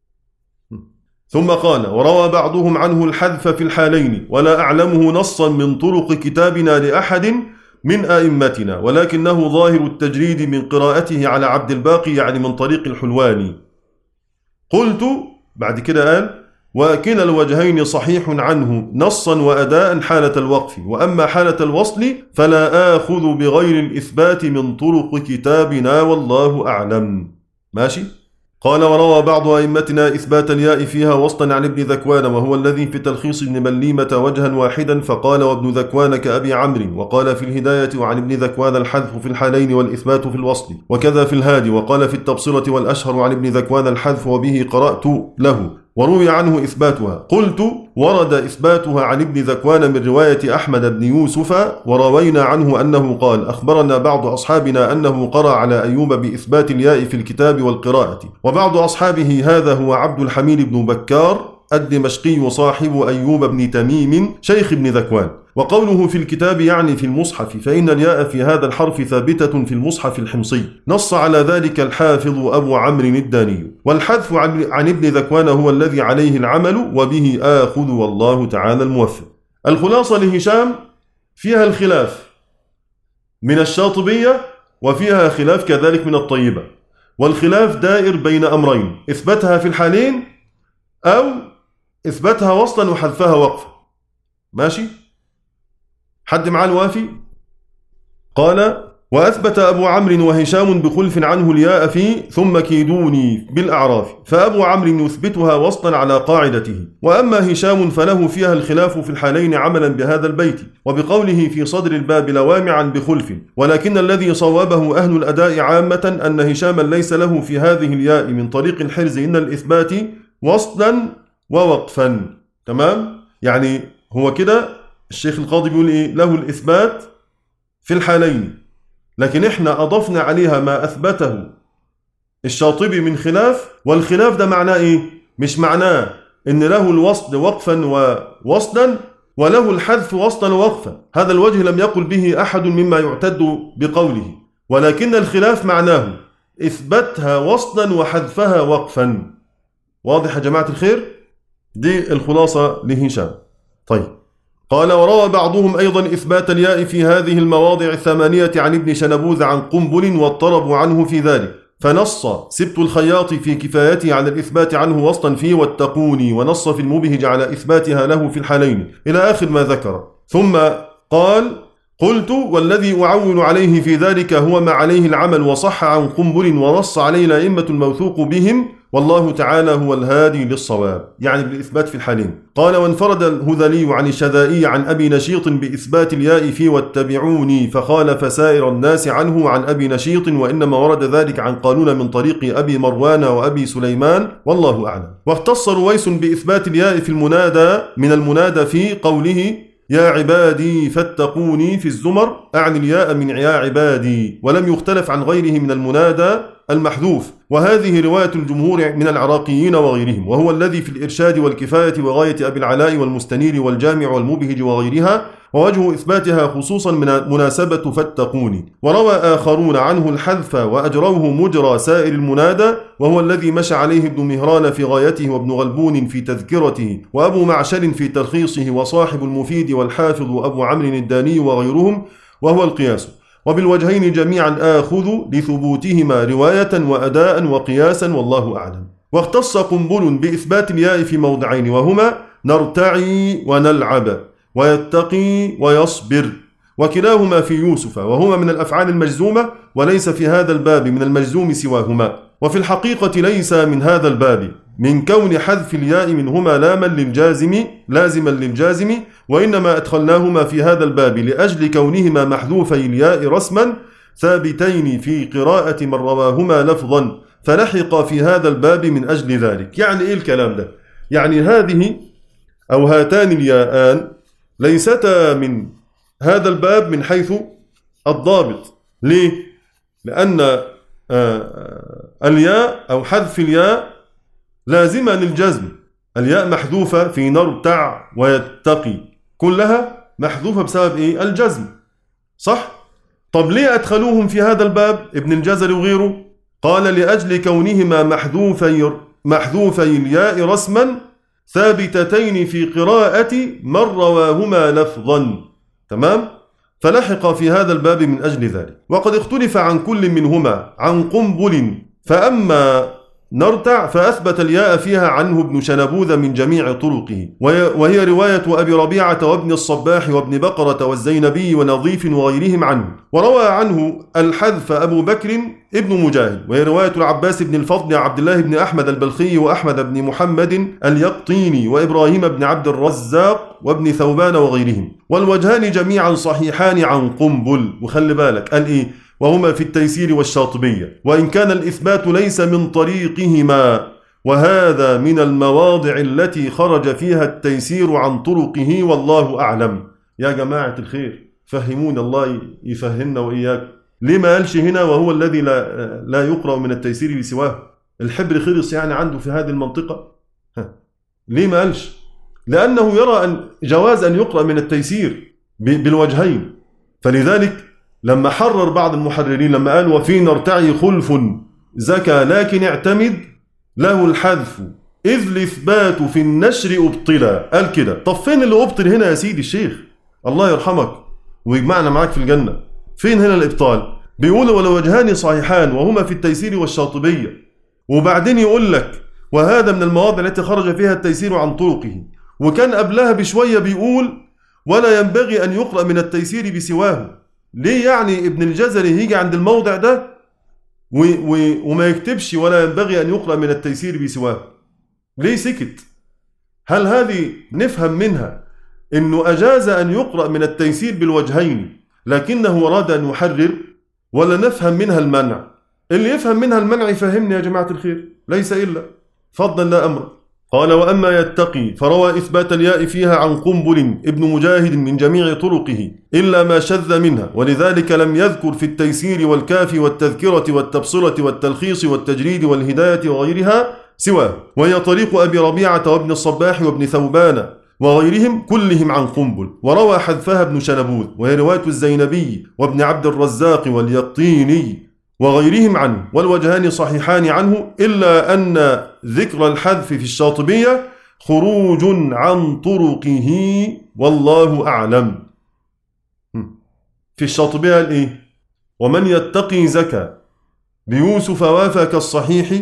ثم قال وروى بعضهم عنه الحذف في الحالين، ولا أعلمه نصا من طرق كتابنا لأحد من أئمتنا، ولكنه ظاهر التجريد من قراءته على عبد الباقي، يعني من طريق الحلواني. قلت بعد كده قال وكلا الوجهين صحيح عنه نصا وأداء حالة الوقف، وأما حالة الوصل فلا آخذ بغير الإثبات من طرق كتابنا والله أعلم. ماشي؟ قال وروى بعض أئمتنا إثبات الياء فيها وسطا عن ابن ذكوان، وهو الذي في تلخيص ابن مليمة وجها واحدا، فقال وابن ذكوان كأبي عمرو، وقال في الهداية وعن ابن ذكوان الحذف في الحالين والإثبات في الوصل، وكذا في الهادي، وقال في التبصرة والأشهر عن ابن ذكوان الحذف وبه قرأت له، وروي عنه إثباتها. قلت ورد إثباتها عن ابن ذكوان من رواية أحمد بن يوسف، وروينا عنه أنه قال أخبرنا بعض أصحابنا أنه قرأ على أيوب بإثبات الياء في الكتاب والقراءة. وبعض أصحابه هذا هو عبد الحميد بن بكار الدمشقي صاحب أيوب بن تميم شيخ ابن ذكوان. وقوله في الكتاب يعني في المصحف، فإن الياء في هذا الحرف ثابتة في المصحف الحمصي، نص على ذلك الحافظ أبو عمرو الداني. والحذف عن ابن ذكوان هو الذي عليه العمل، وبه آخذ والله تعالى الموفق. الخلاصة لهشام فيها الخلاف من الشاطبية، وفيها خلاف كذلك من الطيبة، والخلاف دائر بين أمرين: إثباتها في الحالين أو إثباتها وصلا وحذفها وقفا. ماشي؟ حد معاه الوافي؟ قال وأثبت أبو عمرو وهشام بخلف عنه الياء في ثم كيدوني بالأعراف، فأبو عمرو يثبتها وسطا على قاعدته، وأما هشام فله فيها الخلاف في الحالين عملا بهذا البيت وبقوله في صدر الباب لوامعا بخلف، ولكن الذي صوابه أهل الأداء عامة أن هشاما ليس له في هذه الياء من طريق الحرز إن الإثبات وصلا ووقفا. تمام؟ يعني هو كده الشيخ القاضي بيقول إيه؟ له الإثبات في الحالين، لكن إحنا أضفنا عليها ما أثبته الشاطبي من خلاف، والخلاف ده معناه إيه؟ مش معناه إن له الوصل وقفا ووصلا وله الحذف وصلا ووقفا، هذا الوجه لم يقل به أحد مما يعتد بقوله، ولكن الخلاف معناه إثباتها وصلا وحذفها وقفا. واضح يا جماعة الخير؟ دي الخلاصة لهشام. طيب، قال وروى بعضهم أيضا إثبات الياء في هذه المواضع الثمانية عن ابن شنبوذ عن قنبل، واضطربوا عنه في ذلك، فنص سبت الخياط في كفايته على الإثبات عنه وسطا فيه واتقوني، ونص في المبهج على إثباتها له في الحالين، إلى آخر ما ذكر. ثم قال قلت والذي أعول عليه في ذلك هو ما عليه العمل وصح عن قنبل ونص عليه الأئمة الموثوق بهم، والله تعالى هو الهادي للصواب، يعني بالإثبات في الحالين. قال وانفرد الهذلي عن الشذائي عن أبي نشيط بإثبات الياء في واتبعوني فخالف سائر الناس عنه عن أبي نشيط، وإنما ورد ذلك عن قالون من طريق أبي مروان وأبي سليمان والله أعلم. واختص رويس بإثبات الياء في المنادى من المنادى في قوله يا عبادي فاتقوني في الزمر، أعني الياء من يا عبادي، ولم يختلف عن غيره من المنادى المحذوف، وهذه رواية الجمهور من العراقيين وغيرهم، وهو الذي في الإرشاد والكفاية وغاية أبي العلاء والمستنير والجامع والمبهج وغيرها، ووجه إثباتها خصوصا من مناسبة فاتقوني. وروى آخرون عنه الحذف وأجروه مجرى سائر المنادى، وهو الذي مشى عليه ابن مهران في غايته وابن غلبون في تذكرته وأبو معشر في تلخيصه وصاحب المفيد والحافظ وأبو عمرو الداني وغيرهم، وهو القياس. وبالوجهين جميعا آخذ لثبوتهما رواية وأداء وقياسا والله أعلم. واختص قنبل بإثبات الياء في موضعين، وهما نرتعي ونلعب ويتقي ويصبر، وكلاهما في يوسف، وهما من الأفعال المجزومة، وليس في هذا الباب من المجزوم سواهما. وفي الحقيقة ليس من هذا الباب من كون حذف الياء منهما لاما للجازم لازما للجازم، وإنما أدخلناهما في هذا الباب لأجل كونهما محذوفي الياء رسما ثابتين في قراءة من رواهما لفظا، فلحق في هذا الباب من أجل ذلك. يعني إيه الكلام ده؟ يعني هذه أو هاتان الياءان ليستا من هذا الباب من حيث الضابط. ليه؟ لأن الياء أو حذف الياء لازمة للجزم، الياء محذوفة في نرتع ويتقي، كلها محذوفة بسبب إيه؟ الجزم، صح؟ طب ليه أدخلوهم في هذا الباب ابن الجزري وغيره؟ قال لأجل كونهما محذوفي محذوفي الياء رسما ثابتتين في قراءة من رواهما لفظا، تمام؟ فلحق في هذا الباب من أجل ذلك. وقد اختلف عن كل منهما عن قنبل، فأما نرتع فأثبت الياء فيها عنه ابن شنبوذ من جميع طرقه، وهي رواية أبي ربيعة وابن الصباح وابن بقرة والزينبي ونظيف وغيرهم عنه. وروى عنه الحذف أبو بكر ابن مجاهد، وهي رواية العباس بن الفضل عبد الله بن أحمد البلخي وأحمد بن محمد اليقطيني وإبراهيم بن عبد الرزاق وابن ثوبان وغيرهم. والوجهان جميعا صحيحان عن قنبل، وخلي بالك قال إيه؟ وهما في التيسير والشاطبية، وإن كان الإثبات ليس من طريقهما، وهذا من المواضع التي خرج فيها التيسير عن طرقه والله أعلم. يا جماعة الخير فهمون، الله يفهمنا وإياك. ليه ما قالش هنا وهو الذي لا, لا يقرأ من التيسير بسواه؟ الحبر خلص يعني عنده في هذه المنطقة؟ ها. ليه ما قالش؟ لأنه يرى أن جواز أن يقرأ من التيسير بالوجهين، فلذلك لما حرر بعض المحررين لما قال وفي نرتعي خلف زكى لكن اعتمد له الحذف إذ الإثبات في النشر أبطلا، قال كده. طب فين اللي أبطل هنا يا سيدي الشيخ؟ الله يرحمك ويجمعنا معاك في الجنة. فين هنا الإبطال؟ بيقول ولو وجهان صحيحان وهما في التيسير والشاطبية، وبعدين يقول لك وهذا من المواضع التي خرج فيها التيسير عن طرقه، وكان قبلها بشوية بيقول ولا ينبغي أن يقرأ من التيسير بسواه. ليه يعني ابن الجزري يجي عند الموضع ده و و وما يكتبش ولا ينبغي أن يقرأ من التيسير بسواه؟ ليه سكت؟ هل هذه نفهم منها أنه أجاز أن يقرأ من التيسير بالوجهين لكنه أراد أن يحرر، ولا نفهم منها المنع؟ اللي يفهم منها المنع يفهمني يا جماعة الخير، ليس إلا فضلا لا أمر. قال وأما يتقي فروى إثبات الياء فيها عن قنبل ابن مجاهد من جميع طرقه إلا ما شذ منها، ولذلك لم يذكر في التيسير والكافي والتذكرة والتبصرة والتلخيص والتجريد والهداية وغيرها سواه، وهي طريق أبي ربيعة وابن الصباح وابن ثوبان وغيرهم كلهم عن قنبل. وروى حذفها ابن شنبوذ، وهي رواية الزينبي وابن عبد الرزاق واليقطيني وغيرهم عنه، والوجهان صحيحان عنه، إلا أن ذكر الحذف في الشاطبية خروج عن طرقه والله أعلم. في الشاطبية قال إيه؟ ومن يتقي زكى بيوسف وافى كالصحيح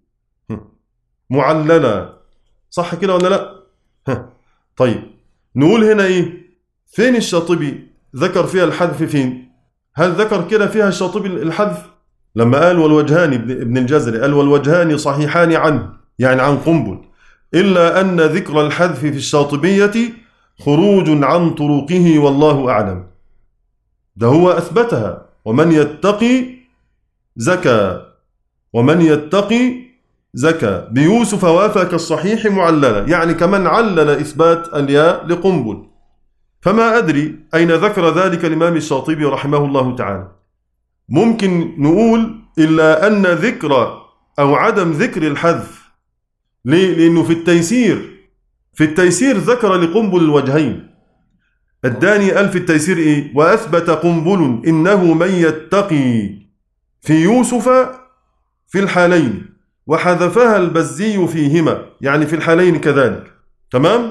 معللا، صح كده ولا لا؟ طيب نقول هنا إيه؟ فين الشاطبي؟ ذكر فيها الحذف فين؟ هل ذكر كده فيها الشاطبي الحذف؟ لما قال والوجهان ابن الجزري قال والوجهان صحيحان عنه، يعني عن قنبل، إلا أن ذكر الحذف في الشاطبية خروج عن طرقه والله أعلم. ده هو أثبتها، ومن يتقي زكى، ومن يتقي زكى بيوسف وافك الصحيح معللا، يعني كمن علل إثبات الياء لقنبل. فما أدري أين ذكر ذلك الإمام الشاطبي رحمه الله تعالى. ممكن نقول إلا أن ذكر أو عدم ذكر الحذف، ليه؟ لأنه في التيسير في التيسير ذكر لقنبل الوجهين. الداني قال في التيسير إيه؟ وأثبت قنبل إنه من يتقي في يوسف في الحالين، وحذفها البزي فيهما، يعني في الحالين كذلك. تمام؟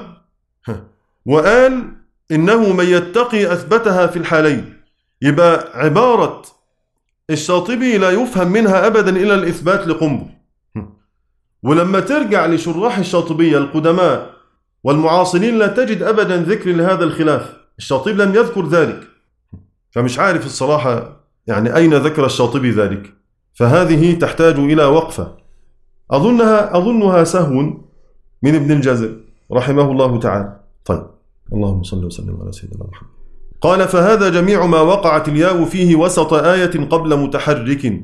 وقال إنه من يتقي أثبتها في الحالين. يبقى عبارة الشاطبي لا يفهم منها أبدا إلى الإثبات لقنبل. ولما ترجع لشراح الشاطبية القدماء والمعاصرين لا تجد أبدا ذكر لهذا الخلاف. الشاطبي لم يذكر ذلك، فمش عارف الصراحة يعني أين ذكر الشاطبي ذلك. فهذه تحتاج إلى وقفة، أظنها أظنها سهو من ابن الجزري رحمه الله تعالى. طيب، اللهم صل وسلم على سيدنا محمد. قال فهذا جميع ما وقعت الياء فيه وسط آية قبل متحرك،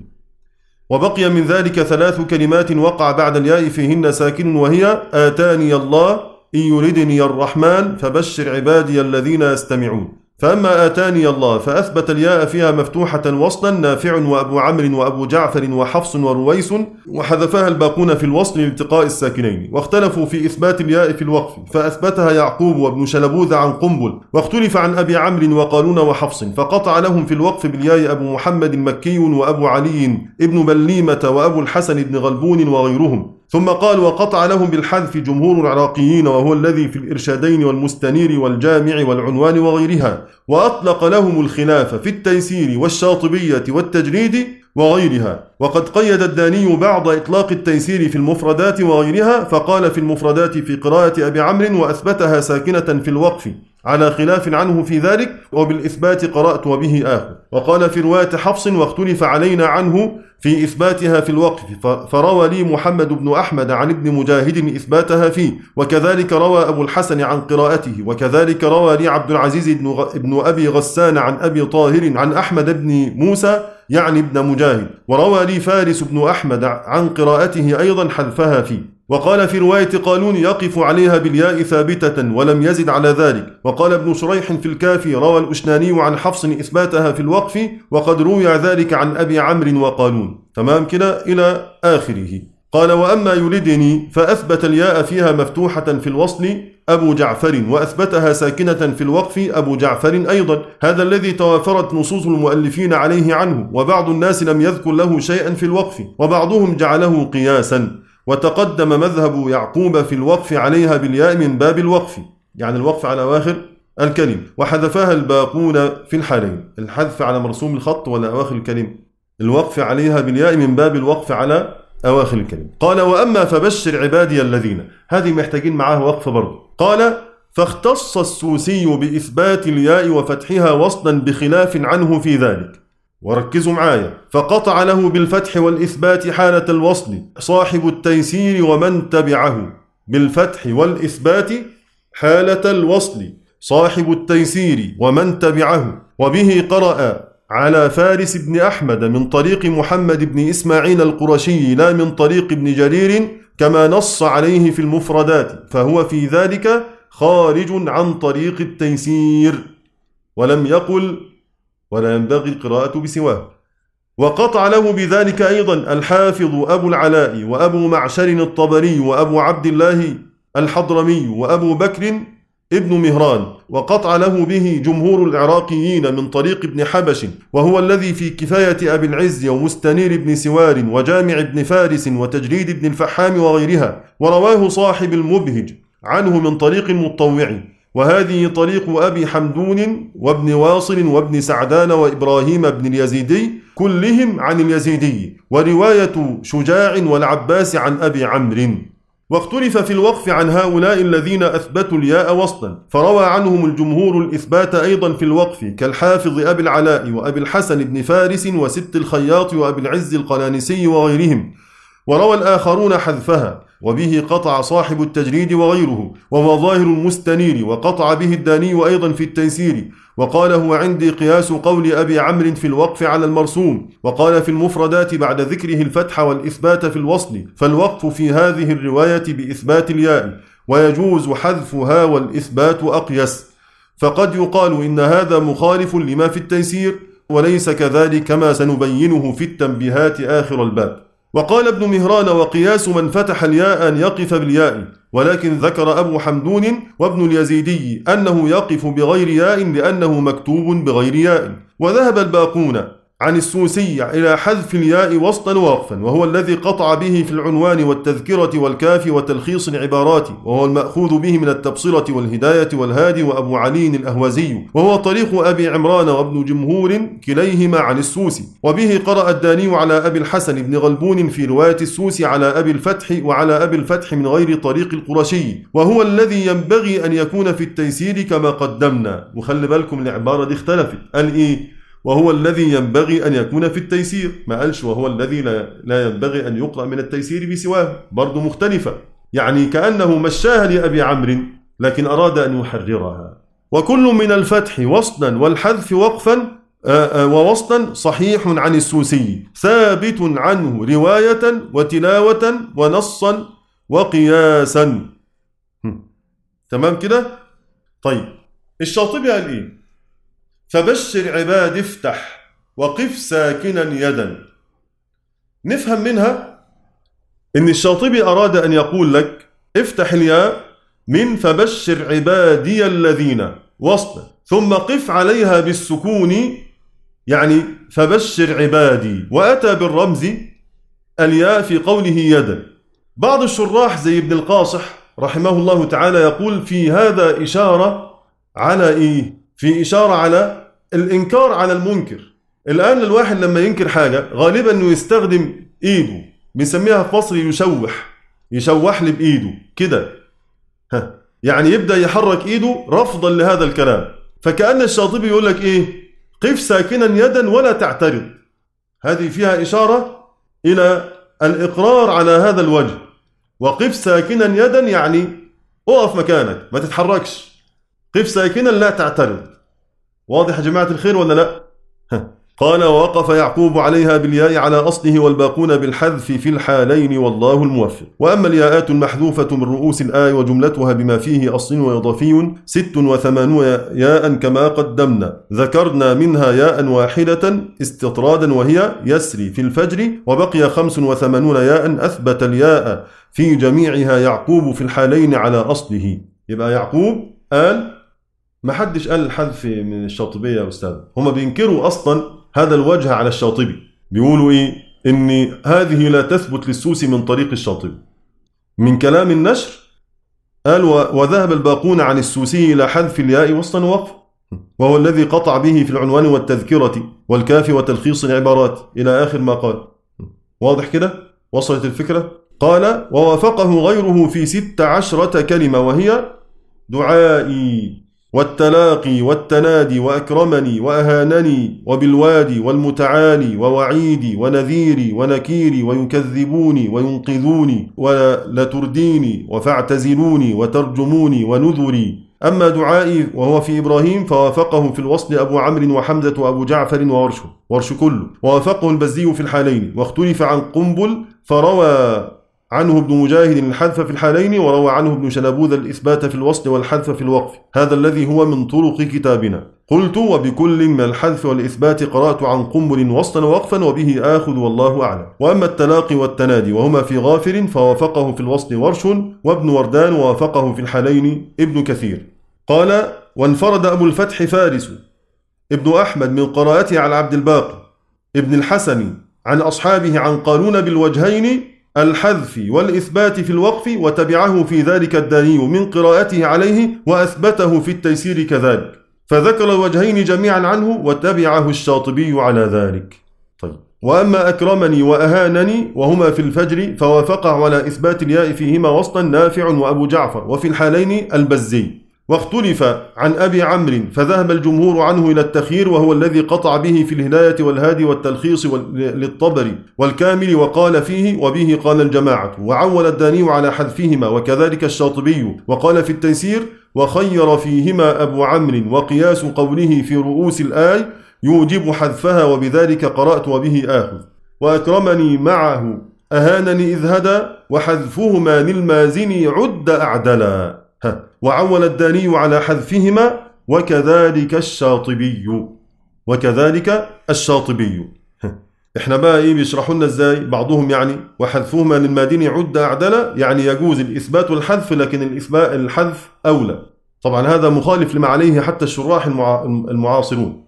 وبقي من ذلك ثلاث كلمات وقع بعد الياء فيهن ساكن، وهي آتاني الله إن يردني الرحمن فبشر عبادي الذين يستمعون. فأما آتاني الله فأثبت الياء فيها مفتوحة وصلا، نافع وأبو عمرو وأبو جعفر وحفص ورويس، وحذفها الباقون في الوصل لالتقاء الساكنين. واختلفوا في إثبات الياء في الوقف، فأثبتها يعقوب وابن شلبوذ عن قنبل، واختلف عن أبي عمرو وقالون وحفص، فقطع لهم في الوقف بالياء أبو محمد مكي وأبو علي ابن بليمة وأبو الحسن بن غلبون وغيرهم. ثم قال وقطع لهم بالحذف جمهور العراقيين، وهو الذي في الإرشادين والمستنير والجامع والعنوان وغيرها. وأطلق لهم الخلاف في التيسير والشاطبية والتجريد وغيرها. وقد قيد الداني بعض إطلاق التيسير في المفردات وغيرها، فقال في المفردات في قراءة أبي عمرو وأثبتها ساكنة في الوقف على خلاف عنه في ذلك، وبالإثبات قرأت وبه آخر. وقال في رواية حفص واختلف علينا عنه في إثباتها في الوقف، فروى لي محمد بن أحمد عن ابن مجاهد إثباتها فيه، وكذلك روى أبو الحسن عن قراءته، وكذلك روى لي عبد العزيز بن أبي غسان عن أبي طاهر عن أحمد بن موسى يعني ابن مجاهد، وروى لي فارس بن أحمد عن قراءته أيضا حذفها فيه. وقال في رواية قالون يقف عليها بالياء ثابتة ولم يزد على ذلك. وقال ابن شريح في الكافي روى الأشناني عن حفص إثباتها في الوقف، وقد روي ذلك عن أبي عمرو وقالون. تمام كده إلى آخره. قال وأما يلدني فأثبت الياء فيها مفتوحة في الوصل أبو جعفر، وأثبتها ساكنة في الوقف أبو جعفر أيضا. هذا الذي توافرت نصوص المؤلفين عليه عنه، وبعض الناس لم يذكر له شيئا في الوقف، وبعضهم جعله قياسا. وتقدم مذهب يعقوب في الوقف عليها بالياء من باب الوقف، يعني الوقف على أواخر الكلم، وحذفها الباقون في الحالين. الحذف على مرسوم الخط ولا أواخر الكلم؟ الوقف عليها بالياء من باب الوقف على أواخر الكلم. قال وأما فبشر عبادي الذين، هذه محتاجين معاه وقف برضه. قال فاختص السوسي بإثبات الياء وفتحها وصلا بخلاف عنه في ذلك. وركزوا معايا. فقطع له بالفتح والإثبات حالة الوصل صاحب التيسير ومن تبعه. بالفتح والإثبات حالة الوصل صاحب التيسير ومن تبعه. وبه قرأ على فارس بن أحمد من طريق محمد بن إسماعيل القرشي لا من طريق ابن جرير، كما نص عليه في المفردات، فهو في ذلك خارج عن طريق التيسير، ولم يقل ولا ينبغي القراءة بسواه. وقطع له بذلك أيضا الحافظ أبو العلاء وأبو معشر الطبري وأبو عبد الله الحضرمي وأبو بكر ابن مهران. وقطع له به جمهور العراقيين من طريق ابن حبش، وهو الذي في كفاية أبي العز ومستنير ابن سوار وجامع ابن فارس وتجريد ابن الفحام وغيرها. ورواه صاحب المبهج عنه من طريق المطوع، وهذه طريق أبي حمدون وابن واصل وابن سعدان وإبراهيم بن اليزيدي كلهم عن اليزيدي، ورواية شجاع والعباس عن أبي عمرو. واختلف في الوقف عن هؤلاء الذين أثبتوا الياء وصلا، فروى عنهم الجمهور الإثبات أيضا في الوقف كالحافظ أبي العلاء وأبي الحسن بن فارس وست الخياط وأبي العز القلانسي وغيرهم، وروى الآخرون حذفها، وبه قطع صاحب التجريد وغيره، وهو ظاهر المستنير، وقطع به الداني أيضا في التيسير، وقال هو عندي قياس قول أبي عمرو في الوقف على المرسوم، وقال في المفردات بعد ذكره الفتح والإثبات في الوصل، فالوقف في هذه الرواية بإثبات الياء، ويجوز حذفها والإثبات أقيس، فقد يقال إن هذا مخالف لما في التيسير، وليس كذلك كما سنبينه في التنبيهات آخر الباب. وقال ابن مهران وقياس من فتح الياء أن يقف بالياء، ولكن ذكر أبو حمدون وابن اليزيدي أنه يقف بغير ياء لأنه مكتوب بغير ياء. وذهب الباقون عن السوسي إلى حذف الياء وصلا ووقفا، وهو الذي قطع به في العنوان والتذكرة والكاف وتلخيص العبارات، وهو المأخوذ به من التبصرة والهداية والهادي وأبو علي الأهوزي، وهو طريق أبي عمران وابن جمهور كليهما عن السوسي. وبه قرأ الداني على أبي الحسن بن غلبون في رواية السوسي على أبي الفتح وعلى أبي الفتح من غير طريق القرشي، وهو الذي ينبغي أن يكون في التيسير كما قدمنا. وخلي بالكم العبارة دي اختلفت، قال إيه؟ وهو الذي ينبغي أن يكون في التيسير، ما قالش وهو الذي لا ينبغي أن يقرأ من التيسير بسواه، برضو مختلفة، يعني كأنه مشاها لأبي عمرو لكن أراد أن يحررها. وكل من الفتح وصلا والحذف وقفا ووصلا صحيح عن السوسي، ثابت عنه رواية وتلاوة ونصا وقياسا. تمام كده؟ طيب الشاطبي قال إيه؟ فبشر عباد افتح وقف ساكنا يدا. نفهم منها ان الشاطبي اراد ان يقول لك افتح الياء من فبشر عبادي الذين وصلا، ثم قف عليها بالسكون، يعني فبشر عبادي، واتى بالرمز الياء في قوله يدا. بعض الشراح زي ابن القاصح رحمه الله تعالى يقول في هذا اشاره على ايه؟ في إشارة على الإنكار على المنكر. الآن الواحد لما ينكر حاجة غالبا أنه يستخدم إيده، بنسميها في مصر يشوح، يشوح لي بإيده كده، ها، يعني يبدأ يحرك إيده رفضا لهذا الكلام. فكأن الشاطبي يقول لك إيه؟ قف ساكنا يدا ولا تعترض. هذه فيها إشارة إلى الإقرار على هذا الوجه. وقف ساكنا يدا يعني أقف مكانك ما تتحركش، قف ساكنا لا تعترض. واضح يا جماعة الخير ولا لا؟ قال ووقف يعقوب عليها بالياء على أصله والباقون بالحذف في الحالين والله الموفق. وأما الياءات المحذوفة من رؤوس الآية وجملتها بما فيه أصل وإضافي ست وثمانون ياء كما قدمنا، ذكرنا منها ياء واحدة استطرادا وهي يسري في الفجر، وبقي خمس وثمانون ياء أثبت الياء في جميعها يعقوب في الحالين على أصله. يبقى يعقوب قال، ما حدش قال الحذف من الشاطبية يا أستاذ، هما بينكروا أصلا هذا الوجه على الشاطبي، بيقولوا إيه؟ إن هذه لا تثبت للسوسي من طريق الشاطبي. من كلام النشر قال وذهب الباقون عن السوسي إلى حذف الياء وصلا ووقفا، وهو الذي قطع به في العنوان والتذكرة والكاف وتلخيص العبارات إلى آخر ما قال. واضح كده؟ وصلت الفكرة؟ قال ووافقه غيره في ست عشرة كلمة، وهي دعائي والتلاقي والتنادي وأكرمني وأهانني وبالوادي والمتعالي ووعيدي ونذيري ونكيري ويكذبوني وينقذوني ولترديني وفاعتزلوني وترجموني ونذري. أما دعائي وهو في إبراهيم فوافقه في الوصل أبو عمرو وحمزة وأبو جعفر وورش ورش كله، ووافقه البزي في الحالين. واختلف عن قنبل فروى عنه ابن مجاهد الحذف في الحالين، وروى عنه ابن شنبوذ الإثبات في الوصل والحذف في الوقف، هذا الذي هو من طرق كتابنا. قلت وبكل من الحذف والإثبات قرأت عن قنبل وصلا ووقفا، وبه آخذ والله أعلم. وأما التلاقي والتنادي وهما في غافر فوافقه في الوصل ورش، وابن وردان ووافقه في الحالين ابن كثير. قال وانفرد أبو الفتح فارس ابن أحمد من قراءته على عبد الباقي ابن الحسن عن أصحابه عن قارون بالوجهين الحذف والإثبات في الوقف، وتبعه في ذلك الداني من قراءته عليه وأثبته في التيسير كذلك، فذكر الوجهين جميعا عنه وتبعه الشاطبي على ذلك. طيب وأما أكرمني وأهانني وهما في الفجر فوافقه على إثبات الياء فيهما وسطا نافع وأبو جعفر، وفي الحالين البزي. واختلف عن أبي عمرو فذهب الجمهور عنه إلى التخيير، وهو الذي قطع به في الهداية والهادي والتلخيص للطبري والكامل، وقال فيه وبه قال الجماعة. وعول الداني على حذفهما وكذلك الشاطبي، وقال في التيسير وخير فيهما أبو عمرو، وقياس قوله في رؤوس الآي يوجب حذفها وبذلك قرأت وبه آخذ. وأكرمني معه أهانني إذ هدى، وحذفهما للمازني عد أعدلا. وعول الداني على حذفهما وكذلك الشاطبي وكذلك الشاطبي. احنا بقى ايه بيشرحوا لنا ازاي بعضهم يعني وحذفهما للمازني عد أعدلا، يعني يجوز الإثبات والحذف، لكن الإثبات الحذف أولى. طبعا هذا مخالف لما عليه حتى الشراح المعاصرون،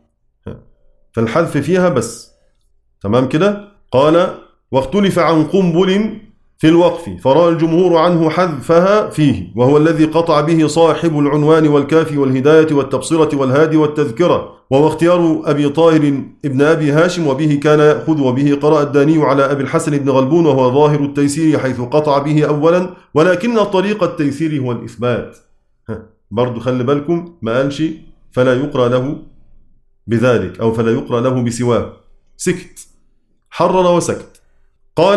فالحذف فيها بس. تمام كده. قال واختلف عن قنبل في الوقف فراى الجمهور عنه حذفها فيه، وهو الذي قطع به صاحب العنوان والكافي والهداية والتبصرة والهادي والتذكرة، وهو اختيار أبي طاهر ابن أبي هاشم، وبه كان يأخذ، وبه قرأ الداني على أبي الحسن بن غلبون، وهو ظاهر التيسير حيث قطع به أولا، ولكن طريق التيسير هو الإثبات. برضو خلي بالكم ما قالش فلا يقرأ له بذلك أو فلا يقرأ له بسواه، سكت، حرر وسكت. قال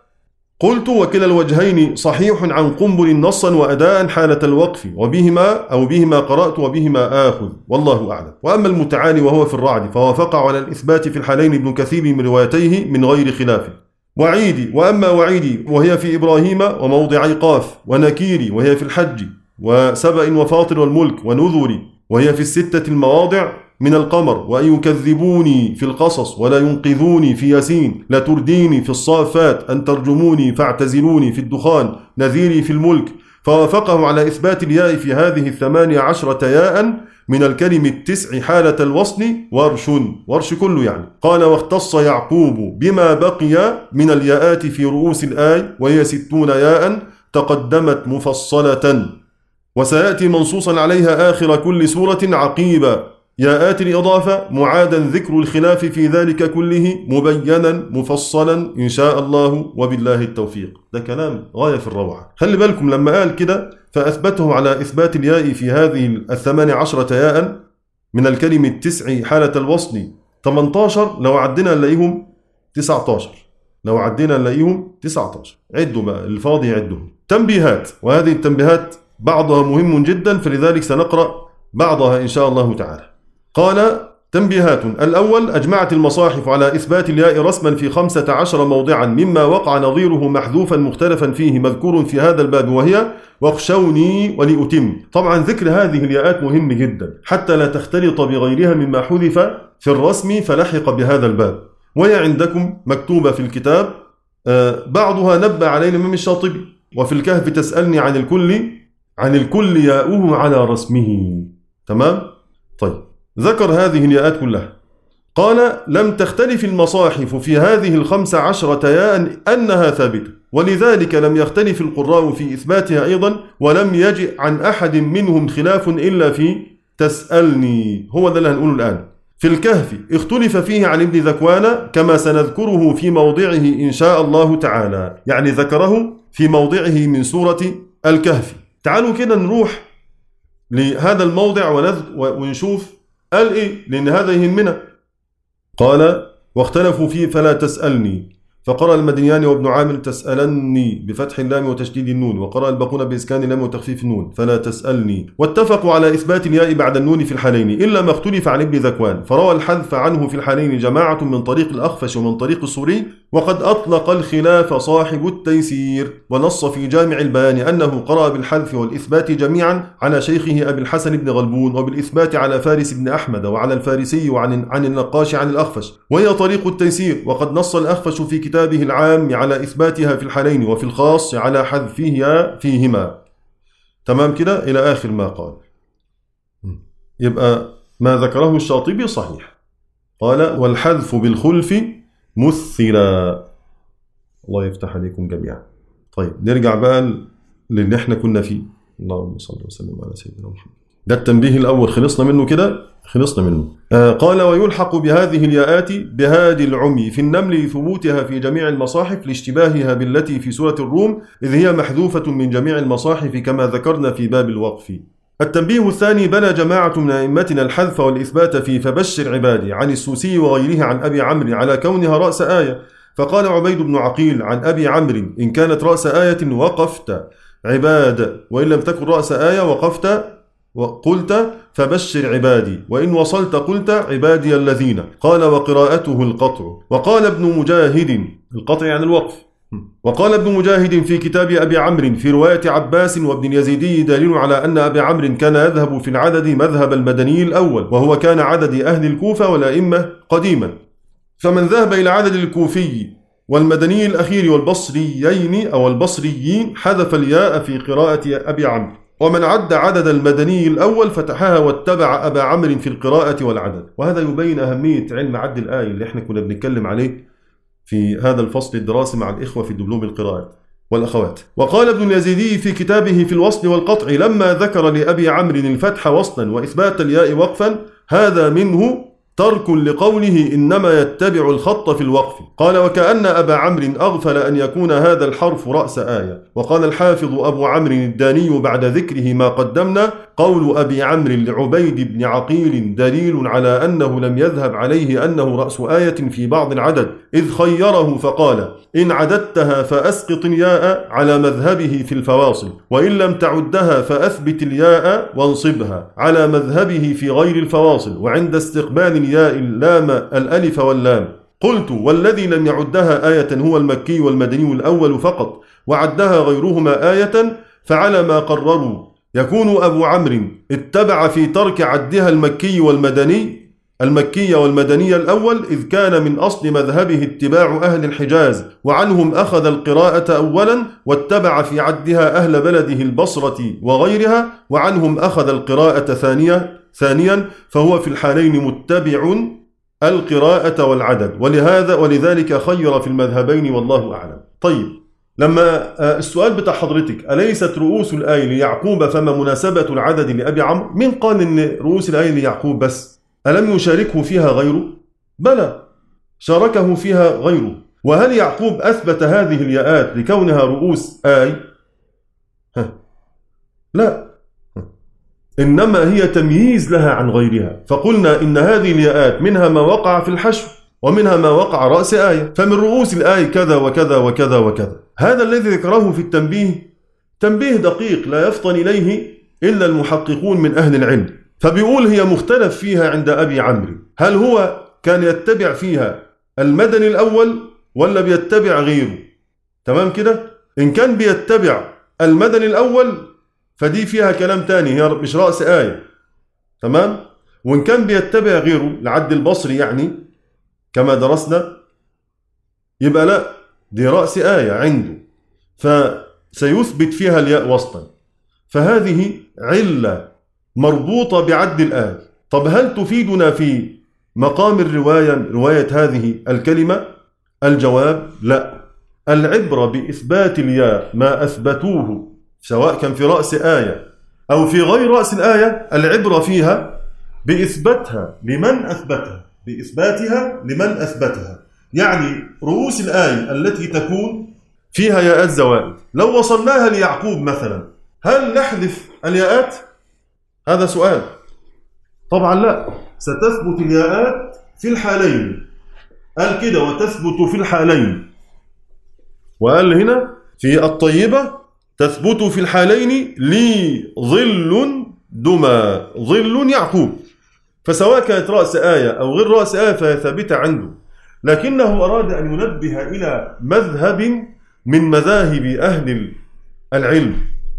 قلت وكلا الوجهين صحيح عن قنبل نصا وأداء حالة الوقف، وبهما أو بهما قرأت وبهما آخذ، والله أعلم. وأما المتعالي وهو في الرعد فوافق على الإثبات في الحالين ابن كثير من روايتيه من غير خلاف. وعيدي وأما وعيدي وهي في إبراهيم وموضعي قاف، ونكيري وهي في الحج، وسبأ وفاطر والملك، ونذري وهي في الستة المواضع من القمر، وأن يكذبوني في القصص ولا ينقذوني في ياسين، لترديني في الصافات، أن ترجموني فاعتزلوني في الدخان، نذيري في الملك. فوافقه على إثبات الياء في هذه الثمانية عشرة ياء من الكلم التسع حالة الوصل ورش ورش كله يعني. قال واختص يعقوب بما بقي من الياءات في رؤوس الآي، وهي ستون ياء تقدمت مفصلة، وسيأتي منصوصا عليها آخر كل سورة عقيبا ياءات الإضافة، معادا ذكر الخلاف في ذلك كله مبينا مفصلا إن شاء الله وبالله التوفيق. ده كلام غاية في الروعة. خلي بالكم لما قال كده فأثبته على إثبات الياء في هذه الثمان عشرة ياء من الكلم التسع حالة الوصل ثمانية عشر، لو عدنا نلاقيهم تسعة عشر، لو عدنا نلاقيهم تسعة عشر. عدوا بقى الفاضي يعدهم. تنبيهات، وهذه التنبيهات بعضها مهم جدا، فلذلك سنقرأ بعضها إن شاء الله تعالى. قال تنبيهات. الأول أجمعت المصاحف على إثبات الياء رسما في خمسة عشر موضعا، مما وقع نظيره محذوفا مختلفا فيه مذكور في هذا الباب، وهي واخشوني ولأتم. طبعا ذكر هذه الياءات مهم جدا حتى لا تختلط بغيرها مما حذف في الرسم فلحق بهذا الباب، وهي عندكم مكتوبة في الكتاب. بعضها نبأ عليه الإمام الشاطبي، وفي الكهف تسألني عن الكل عن الكل ياؤه على رسمه. تمام؟ طيب ذكر هذه الياءات كلها. قال لم تختلف المصاحف في هذه الخمس عشرة ياء أنها ثابتة، ولذلك لم يختلف القراء في إثباتها أيضا، ولم يجئ عن أحد منهم خلاف إلا في تسألني، هو ده اللي هنقوله الآن. في الكهف اختلف فيه عن ابن ذكوان كما سنذكره في موضعه إن شاء الله تعالى، يعني ذكره في موضعه من سورة الكهف. تعالوا كده نروح لهذا الموضع ونشوف قال إيه، لأن هذا يهمنا. قال واختلفوا فيه فلا تسألني، فقرأ المدنيان وابن عامر تسألني بفتح اللام وتشديد النون، وقرأ الباقون بإسكان اللام وتخفيف النون فلا تسألني. واتفقوا على إثبات الياء بعد النون في الحالين، إلا ما اختلف عن ابن ذكوان، فروى الحذف عنه في الحالين جماعة من طريق الأخفش ومن طريق السوري، وقد أطلق الخلاف صاحب التيسير، ونص في جامع البيان أنه قرأ بالحذف والإثبات جميعا على شيخه أبي الحسن بن غلبون، وبالإثبات على فارس بن أحمد وعلى الفارسي وعن عن النقاش عن الأخفش، وهي طريق التيسير. وقد نص الأخفش في كتابه العام على إثباتها في الحالين، وفي الخاص على حذفها فيهما. تمام كده إلى آخر ما قال. يبقى ما ذكره الشاطبي صحيح. قال والحذف بالخلف مثلا. الله يفتح عليكم جميعا. طيب نرجع بقى للي احنا كنا فيه. اللهم صل وسلم على سيدنا محمد. ده التنبيه الأول خلصنا منه كده. خلصنا منه. آه قال ويلحق بهذه الياءات بهادي العمي في النمل لثبوتها في جميع المصاحف لاشتباهها بالتي في سورة الروم إذ هي محذوفة من جميع المصاحف كما ذكرنا في باب الوقف. التنبيه الثاني: بنى جماعة من أئمتنا الحذف والإثبات في فبشر عبادي عن السوسي وغيره عن أبي عمرو على كونها رأس آية، فقال عبيد بن عقيل عن أبي عمرو إن كانت رأس آية وقفت عباد، وإن لم تكن رأس آية وقفت وقلت فبشر عبادي، وإن وصلت قلت عبادي الذين. قال وقراءته القطع. وقال ابن مجاهد، القطع يعني الوقف، وقال ابن مجاهد في كتاب أبي عمرو في رواية عباس وابن اليزيدي دليل على أن أبي عمرو كان يذهب في العدد مذهب المدني الأول، وهو كان عدد أهل الكوفة والأئمة قديما، فمن ذهب إلى عدد الكوفي والمدني الأخير والبصريين أو البصريين حذف الياء في قراءة أبي عمرو، ومن عد عدد المدني الأول فتحها واتبع أبا عمرو في القراءة والعدد. وهذا يبين أهمية علم عد الآية اللي احنا كنا بنتكلم عليه في هذا الفصل الدراسي مع الإخوة في دبلوم القراءات والأخوات. وقال ابن اليزيدي في كتابه في الوصل والقطع لما ذكر لأبي عمرو الفتح وصلا وإثبات الياء وقفا: هذا منه ترك لقوله إنما يتبع الخط في الوقف. قال وكأن أبا عمرو أغفل أن يكون هذا الحرف رأس آية. وقال الحافظ أبو عمرو الداني بعد ذكره ما قدمنا: قول أبي عمرو لعبيد بن عقيل دليل على أنه لم يذهب عليه أنه رأس آية في بعض العدد، إذ خيره فقال إن عددتها فأسقط الياء على مذهبه في الفواصل، وإن لم تعدها فأثبت الياء وانصبها على مذهبه في غير الفواصل، وعند استقبال الياء اللام الألف واللام. قلت والذي لم يعدها آية هو المكي والمدني الأول فقط، وعدها غيرهما آية، فعلى ما قرروا يكون أبو عمرو اتبع في ترك عدها المكي والمدني المكي والمدني الأول، إذ كان من أصل مذهبه اتباع أهل الحجاز، وعنهم أخذ القراءة أولا، واتبع في عدها أهل بلده البصرة وغيرها، وعنهم أخذ القراءة ثانية ثانيا، فهو في الحالين متبع القراءة والعدد، ولهذا ولذلك خير في المذهبين والله أعلم. طيب، لما السؤال بتاع حضرتك أليست رؤوس الآية ليعقوب فما مناسبة العدد لأبي عمرو؟ من قال إن رؤوس الآية ليعقوب بس؟ ألم يشاركه فيها غيره؟ بلى، شاركه فيها غيره. وهل يعقوب أثبت هذه الياءات لكونها رؤوس آي؟ ها. لا، إنما هي تمييز لها عن غيرها، فقلنا إن هذه الياءات منها ما وقع في الحشو ومنها ما وقع رأس آية، فمن رؤوس الآية كذا وكذا وكذا وكذا. هذا الذي ذكره في التنبيه تنبيه دقيق لا يفطن إليه إلا المحققون من أهل العلم، فبيقول هي مختلف فيها عند أبي عمرو، هل هو كان يتبع فيها المدني الأول ولا بيتبع غيره؟ تمام كده؟ إن كان بيتبع المدني الأول فدي فيها كلام تاني، هي مش رأس آية، تمام؟ وإن كان بيتبع غيره لعد البصري يعني كما درسنا، يبقى لا، دي رأس آية عنده، فسيثبت فيها الياء وسطا، فهذه علة مربوطة بعد الآية. طب هل تفيدنا في مقام الرواية رواية هذه الكلمة؟ الجواب لا، العبرة بإثبات الياء ما أثبتوه سواء كان في رأس آية أو في غير رأس الآية، العبرة فيها بإثباتها لمن أثبتها بإثباتها لمن أثبتها. يعني رؤوس الآية التي تكون فيها ياءات زوائد لو وصلناها ليعقوب مثلا، هل نحذف الياءات؟ هذا سؤال. طبعا لا، ستثبت الياءات في الحالين، قال كده وتثبت في الحالين، وقال هنا في الطيبة تثبت في الحالين لي ظل دما، ظل يعقوب، فسواء كانت رأس آية أو غير رأس آية فهي ثابتة عنده، لكنه أراد أن ينبه إلى مذهب من مذاهب أهل العلم،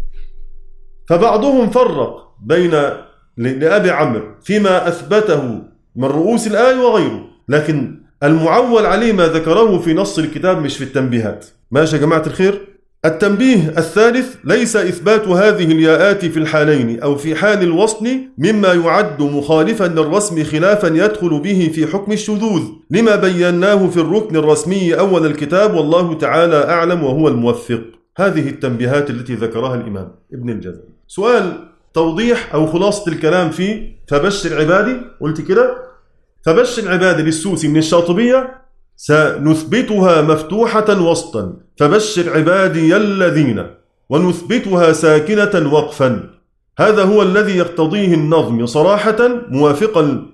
فبعضهم فرق بين لأبي عمرو فيما أثبته من رؤوس الآية وغيره، لكن المعول عليه ما ذكره في نص الكتاب مش في التنبيهات. ماشي يا جماعة الخير؟ التنبيه الثالث: ليس إثبات هذه الياءات في الحالين أو في حال الوصل مما يعد مخالفا للرسم خلافا يدخل به في حكم الشذوذ، لما بيناه في الركن الرسمي أول الكتاب، والله تعالى أعلم وهو الموفق. هذه التنبيهات التي ذكرها الإمام ابن الجزري. سؤال: توضيح أو خلاصة الكلام في فبشر عبادي، قلت كده فبشر عبادي للسوسي من الشاطبية سنثبتها مفتوحة وسطا، فبشر عبادي الذين، ونثبتها ساكنة وقفا. هذا هو الذي يقتضيه النظم صراحة، موافقا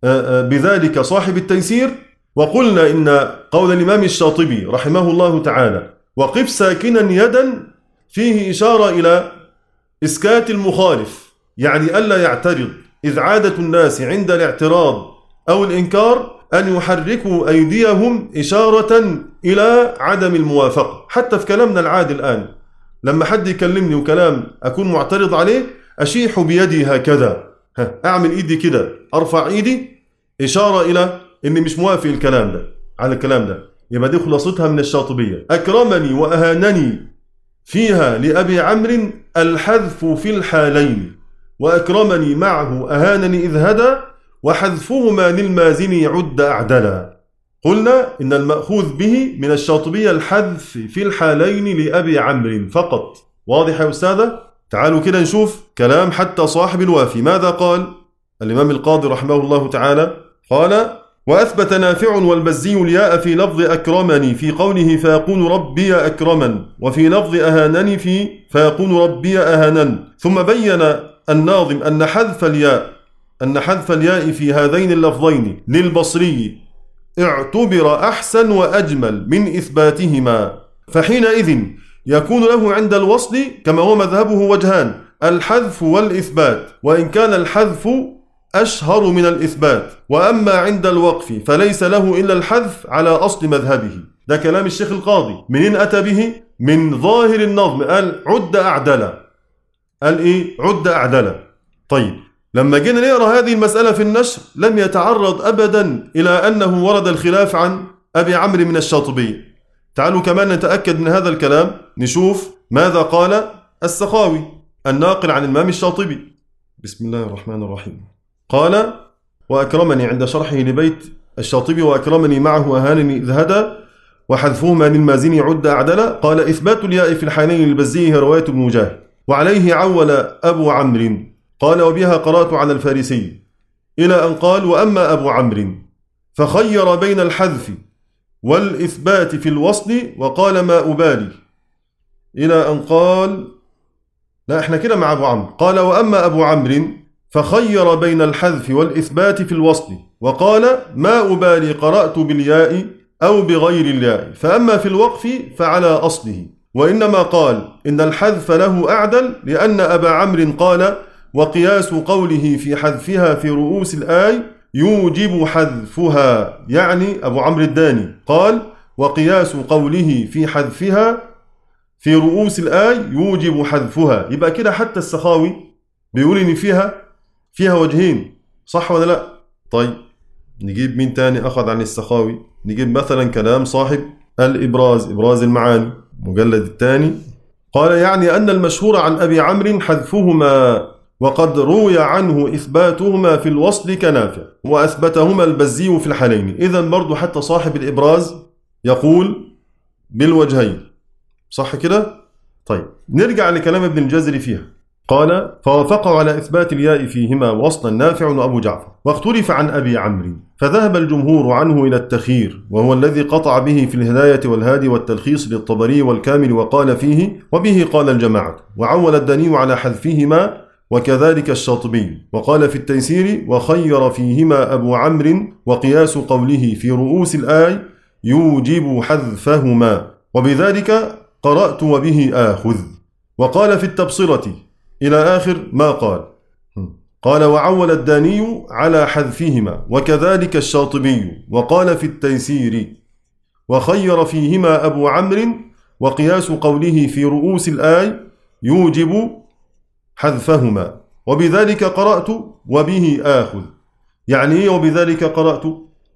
بذلك صاحب التيسير. وقلنا إن قول الإمام الشاطبي رحمه الله تعالى وقف ساكنا يدا فيه إشارة إلى إسكات المخالف، يعني ألا يعترض، إذ عادة الناس عند الاعتراض أو الإنكار أن يحركوا أيديهم إشارة إلى عدم الموافقة. حتى في كلامنا العادي الآن لما حد يكلمني وكلام أكون معترض عليه أشيح بيدي هكذا، أعمل إيدي كده، أرفع إيدي إشارة إلى إني مش موافق الكلام ده على الكلام ده. يبقى دي خلاصتها من الشاطبية. أكرمني وأهانني فيها لأبي عمرو الحذف في الحالين، وأكرمني معه أهانني إذ هدى، وحذفهما للمازن عد أعدلا. قلنا إن المأخوذ به من الشاطبية الحذف في الحالين لأبي عمرو فقط. واضح يا أستاذة؟ تعالوا كده نشوف كلام حتى صاحب الوافي ماذا قال. الإمام القاضي رحمه الله تعالى قال: وأثبت نافع والبزي الياء في لفظ أكرمني في قوله فيقول ربي أكرمن، وفي لفظ أهانني في فيقول ربي أهانن. ثم بين الناظم أن حذف الياء أن حذف الياء في هذين اللفظين للبصري اعتبر أحسن وأجمل من إثباتهما، فحينئذ يكون له عند الوصل كما هو مذهبه وجهان: الحذف والإثبات، وإن كان الحذف أشهر من الإثبات، وأما عند الوقف فليس له إلا الحذف على أصل مذهبه. ده كلام الشيخ القاضي. منين أتى به؟ من ظاهر النظم، قال عد أعدلا. قال إيه؟ عد أعدلا. طيب لما جينا نقرأ هذه المسألة في النشر لم يتعرض أبدا إلى أنه ورد الخلاف عن أبي عمرو من الشاطبي. تعالوا كمان نتأكد من هذا الكلام، نشوف ماذا قال السخاوي الناقل عن الإمام الشاطبي. بسم الله الرحمن الرحيم. قال: وأكرمني عند شرحه لبيت الشاطبي وأكرمني معه أهانني إذ هدى، وحذفهما للمازن عد أعدلا. قال: إثبات الياء في الحالين للبزي هي رواية ابن مجاهد، وعليه عول أبو عمرو. قال: وبها قرأت على الفارسي، إلى أن قال: وأما أبو عمرو فخير بين الحذف والإثبات في الوصل وقال ما أبالي، إلى أن قال لا إحنا كده مع أبو عمرو. قال: وأما أبو عمرو فخير بين الحذف والإثبات في الوصل وقال ما أبالي قرأت بالياء أو بغير الياء، فأما في الوقف فعلى أصله. وإنما قال إن الحذف له أعدل لأن أبا عمرو قال: وقياس قوله في حذفها في رؤوس الآي يوجب حذفها، يعني أبو عمرو الداني قال: وقياس قوله في حذفها في رؤوس الآي يوجب حذفها. يبقى كده حتى السخاوي بيقول إن فيها فيها وجهين، صح ولا لا؟ طيب نجيب مين تاني أخذ عن السخاوي؟ نجيب مثلا كلام صاحب الإبراز، إبراز المعاني مجلد الثاني. قال: يعني أن المشهور عن أبي عمرو حذفهما، وقد روي عنه إثباتهما في الوصل كنافع، وأثبتهما البزي في الحالين. إذن برضو حتى صاحب الإبراز يقول بالوجهين، صح كده؟ طيب نرجع لكلام ابن الجزري فيها. قال: فوافقوا على إثبات الياء فيهما وصلا نافع وأبو جعفر، واختلف عن أبي عمرو، فذهب الجمهور عنه إلى التخيير، وهو الذي قطع به في الهداية والهادي والتلخيص للطبري والكامل، وقال فيه وبه قال الجماعة، وعول الداني على حذفهما، وكذلك الشاطبي، وقال في التيسير وخير فيهما أبو عمرو، وقياس قوله في رؤوس الآي يوجب حذفهما، وبذلك قرأت وبه آخذ. وقال في التبصرة إلى آخر ما قال. قال: وعول الداني على حذفهما، وكذلك الشاطبي، وقال في التيسير وخير فيهما أبو عمرو، وقياس قوله في رؤوس الآي يوجب حذفهما، وبذلك قرأت وبه آخذ. يعني إيه وبذلك قرأت؟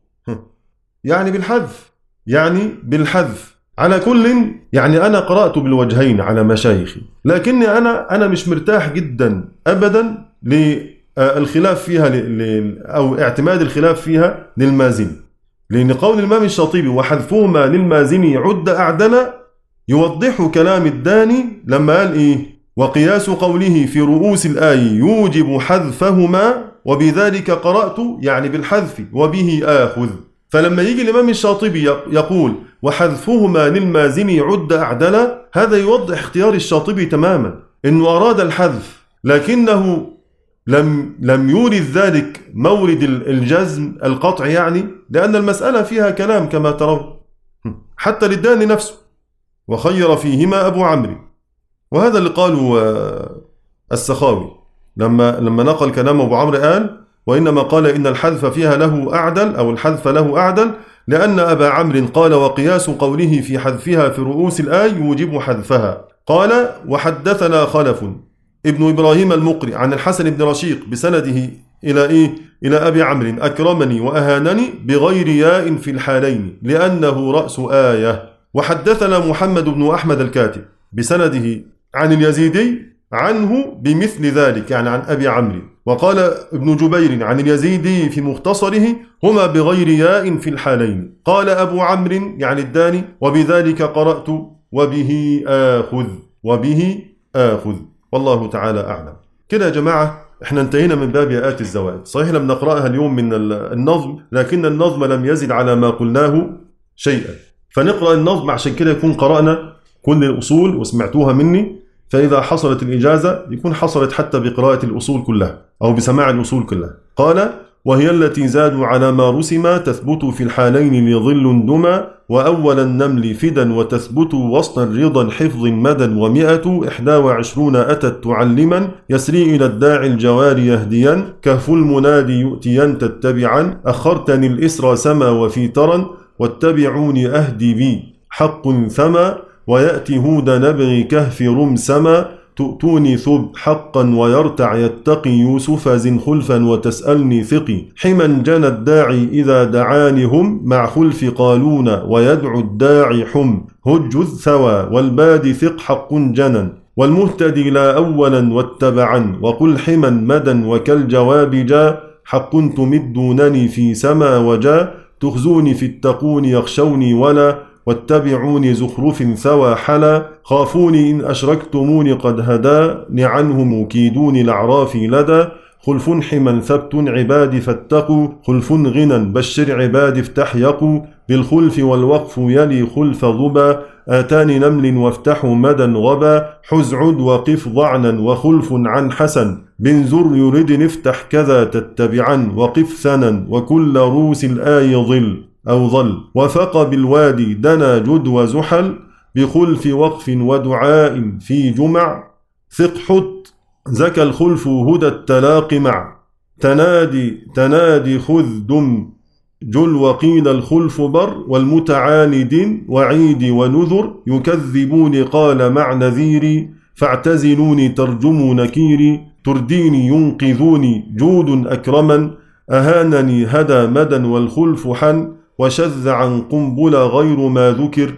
يعني بالحذف، يعني بالحذف. على كل يعني أنا قرأت بالوجهين على مشايخي، لكني أنا أنا مش مرتاح جدا أبدا للخلاف فيها أو اعتماد الخلاف فيها للمازن، لأن قول الإمام الشاطبي وحذفهما للمازن عد أعدل يوضح كلام الداني لما قال إيه؟ وقياس قوله في رؤوس الآية يوجب حذفهما وبذلك قرأت يعني بالحذف وبه آخذ. فلما يجي الإمام الشاطبي يقول وحذفهما للمازني عد أعدلا، هذا يوضح اختيار الشاطبي تماما، إنه أراد الحذف لكنه لم لم يورد ذلك مورد الجزم القطع، يعني لأن المسألة فيها كلام كما ترون حتى للداني نفسه، وخير فيهما أبو عمرو. وهذا اللي قاله السخاوي لما لما نقل كلام أبو عمرو، قال وإنما قال إن الحذف فيها له أعدل أو الحذف له أعدل لأن أبا عمرو قال وقياس قوله في حذفها في رؤوس الآية يوجب حذفها. قال وحدثنا خلف ابن إبراهيم المقري عن الحسن بن رشيق بسنده إلى إيه؟ إلى أبي عمرو أكرمني وأهانني بغير ياء في الحالين لأنه رأس آية. وحدثنا محمد بن أحمد الكاتب بسنده عن اليزيدي عنه بمثل ذلك، يعني عن أبي عمرو. وقال ابن جبير عن اليزيدي في مختصره هما بغير ياء في الحالين. قال أبو عمرو يعني الداني وبذلك قرأت وبه آخذ وبه آخذ. والله تعالى أعلم. كده يا جماعة احنا انتهينا من باب ياءات الزوائد. صحيح لم نقرأها اليوم من النظم، لكن النظم لم يزد على ما قلناه شيئا، فنقرأ النظم عشان كده يكون قرأنا كل الأصول وسمعتوها مني، فإذا حصلت الإجازة يكون حصلت حتى بقراءة الأصول كلها أو بسماع الأصول كلها. قال وهي التي زادوا على ما رسم تثبت في الحالين لظل دما وأول النمل فدا وتثبت وسط الرضا حفظ مدى ومئة إحدى وعشرون أتت تعلما يسري إلى الداعي الجوار يهديا كهف المنادي يؤتيا تتبعا أخرتني الإسرى سما وفي ترا واتبعوني أهدي بي حق ثما ويأتي هود نبغي كهف رمسما تؤتوني ثب حقا ويرتع يتقي يوسف زن خلفا وتسألني ثقي حما جنى الداعي إذا دعاني هم مع خلف قالون ويدعو الداعي حم هج الثوى والباد ثق حق جنا والمهتدي لا أولا واتبعا وقل حما مدى وكالجواب جاء حق تمدونني في سما وجاء تخزوني في التقون يخشوني ولا واتبعوني زخرف ثوى حلا خافوني إن أشركتموني قد هداني عنهم كيدوني الأعراف لدى خلف حما ثبت عبادي فاتقوا خلف غنى بشر عبادي افتحيقوا بالخلف والوقف يلي خلف ضبا آتاني نمل وافتحوا مدى غبا حزعد وقف ضعنا وخلف عن حسن بن زر يريد افتح كذا تتبعا وقف ثنا وكل روس الآي ظل أو ظل وفق بالوادي دنا جد وزحل بخلف وقف ودعاء في جمع ثق حط زكى الخلف هدى التلاق مع تنادي تنادي خذ دم جل وقيل الخلف بر والمتعاند وعيد ونذر يكذبوني قال مع نذيري فاعتزلوني ترجموا نكيري ترديني ينقذوني جود أكرما أهانني هدى مدى والخلف حن وشذ عن قنبلة غير ما ذكر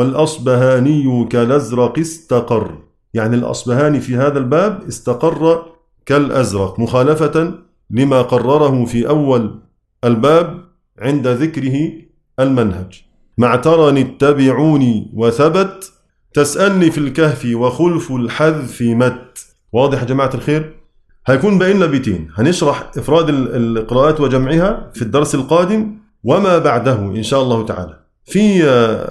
والأصبهاني كالأزرق استقر. يعني الأصبهاني في هذا الباب استقر كالأزرق مخالفة لما قرره في أول الباب عند ذكره المنهج. مع ترني اتبعوني وثبت تسألني في الكهف وخلف الحذف مت. واضح يا جماعة الخير؟ هيكون بقينا بيتين هنشرح إفراد القراءات وجمعها في الدرس القادم وما بعده إن شاء الله تعالى. في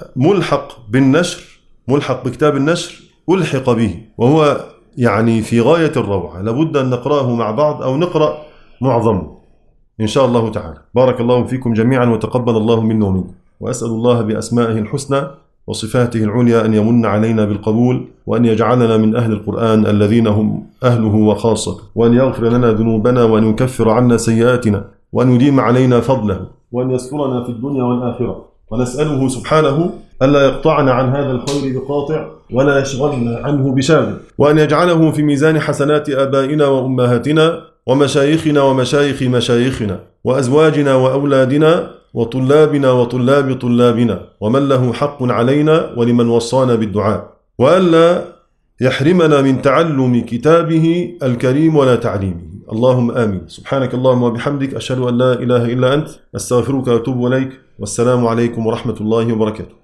ملحق بالنشر، ملحق بكتاب النشر ألحق به، وهو يعني في غاية الروعة، لابد أن نقرأه مع بعض أو نقرأ معظمه إن شاء الله تعالى. بارك الله فيكم جميعا وتقبل الله منا ومنكم، وأسأل الله بأسمائه الحسنى وصفاته العليا أن يمن علينا بالقبول، وأن يجعلنا من أهل القرآن الذين هم أهله وخاصته، وأن يغفر لنا ذنوبنا وأن يكفر عنا سيئاتنا وأن يديم علينا فضله وأن يسترنا في الدنيا والآخرة. ونسأله سبحانه ألا يقطعنا عن هذا الخير بقاطع ولا يشغلنا عنه بشاغل، وأن يجعله في ميزان حسنات آبائنا وأمهاتنا ومشايخنا ومشايخ مشايخنا وأزواجنا وأولادنا وطلابنا وطلاب طلابنا ومن له حق علينا ولمن وصانا بالدعاء، وألا يحرمنا من تعلم كتابه الكريم ولا تعليمه. اللهم آمين. سبحانك اللهم وبحمدك أشهد أن لا إله إلا أنت أستغفرك وأتوب إليك، والسلام عليكم ورحمة الله وبركاته.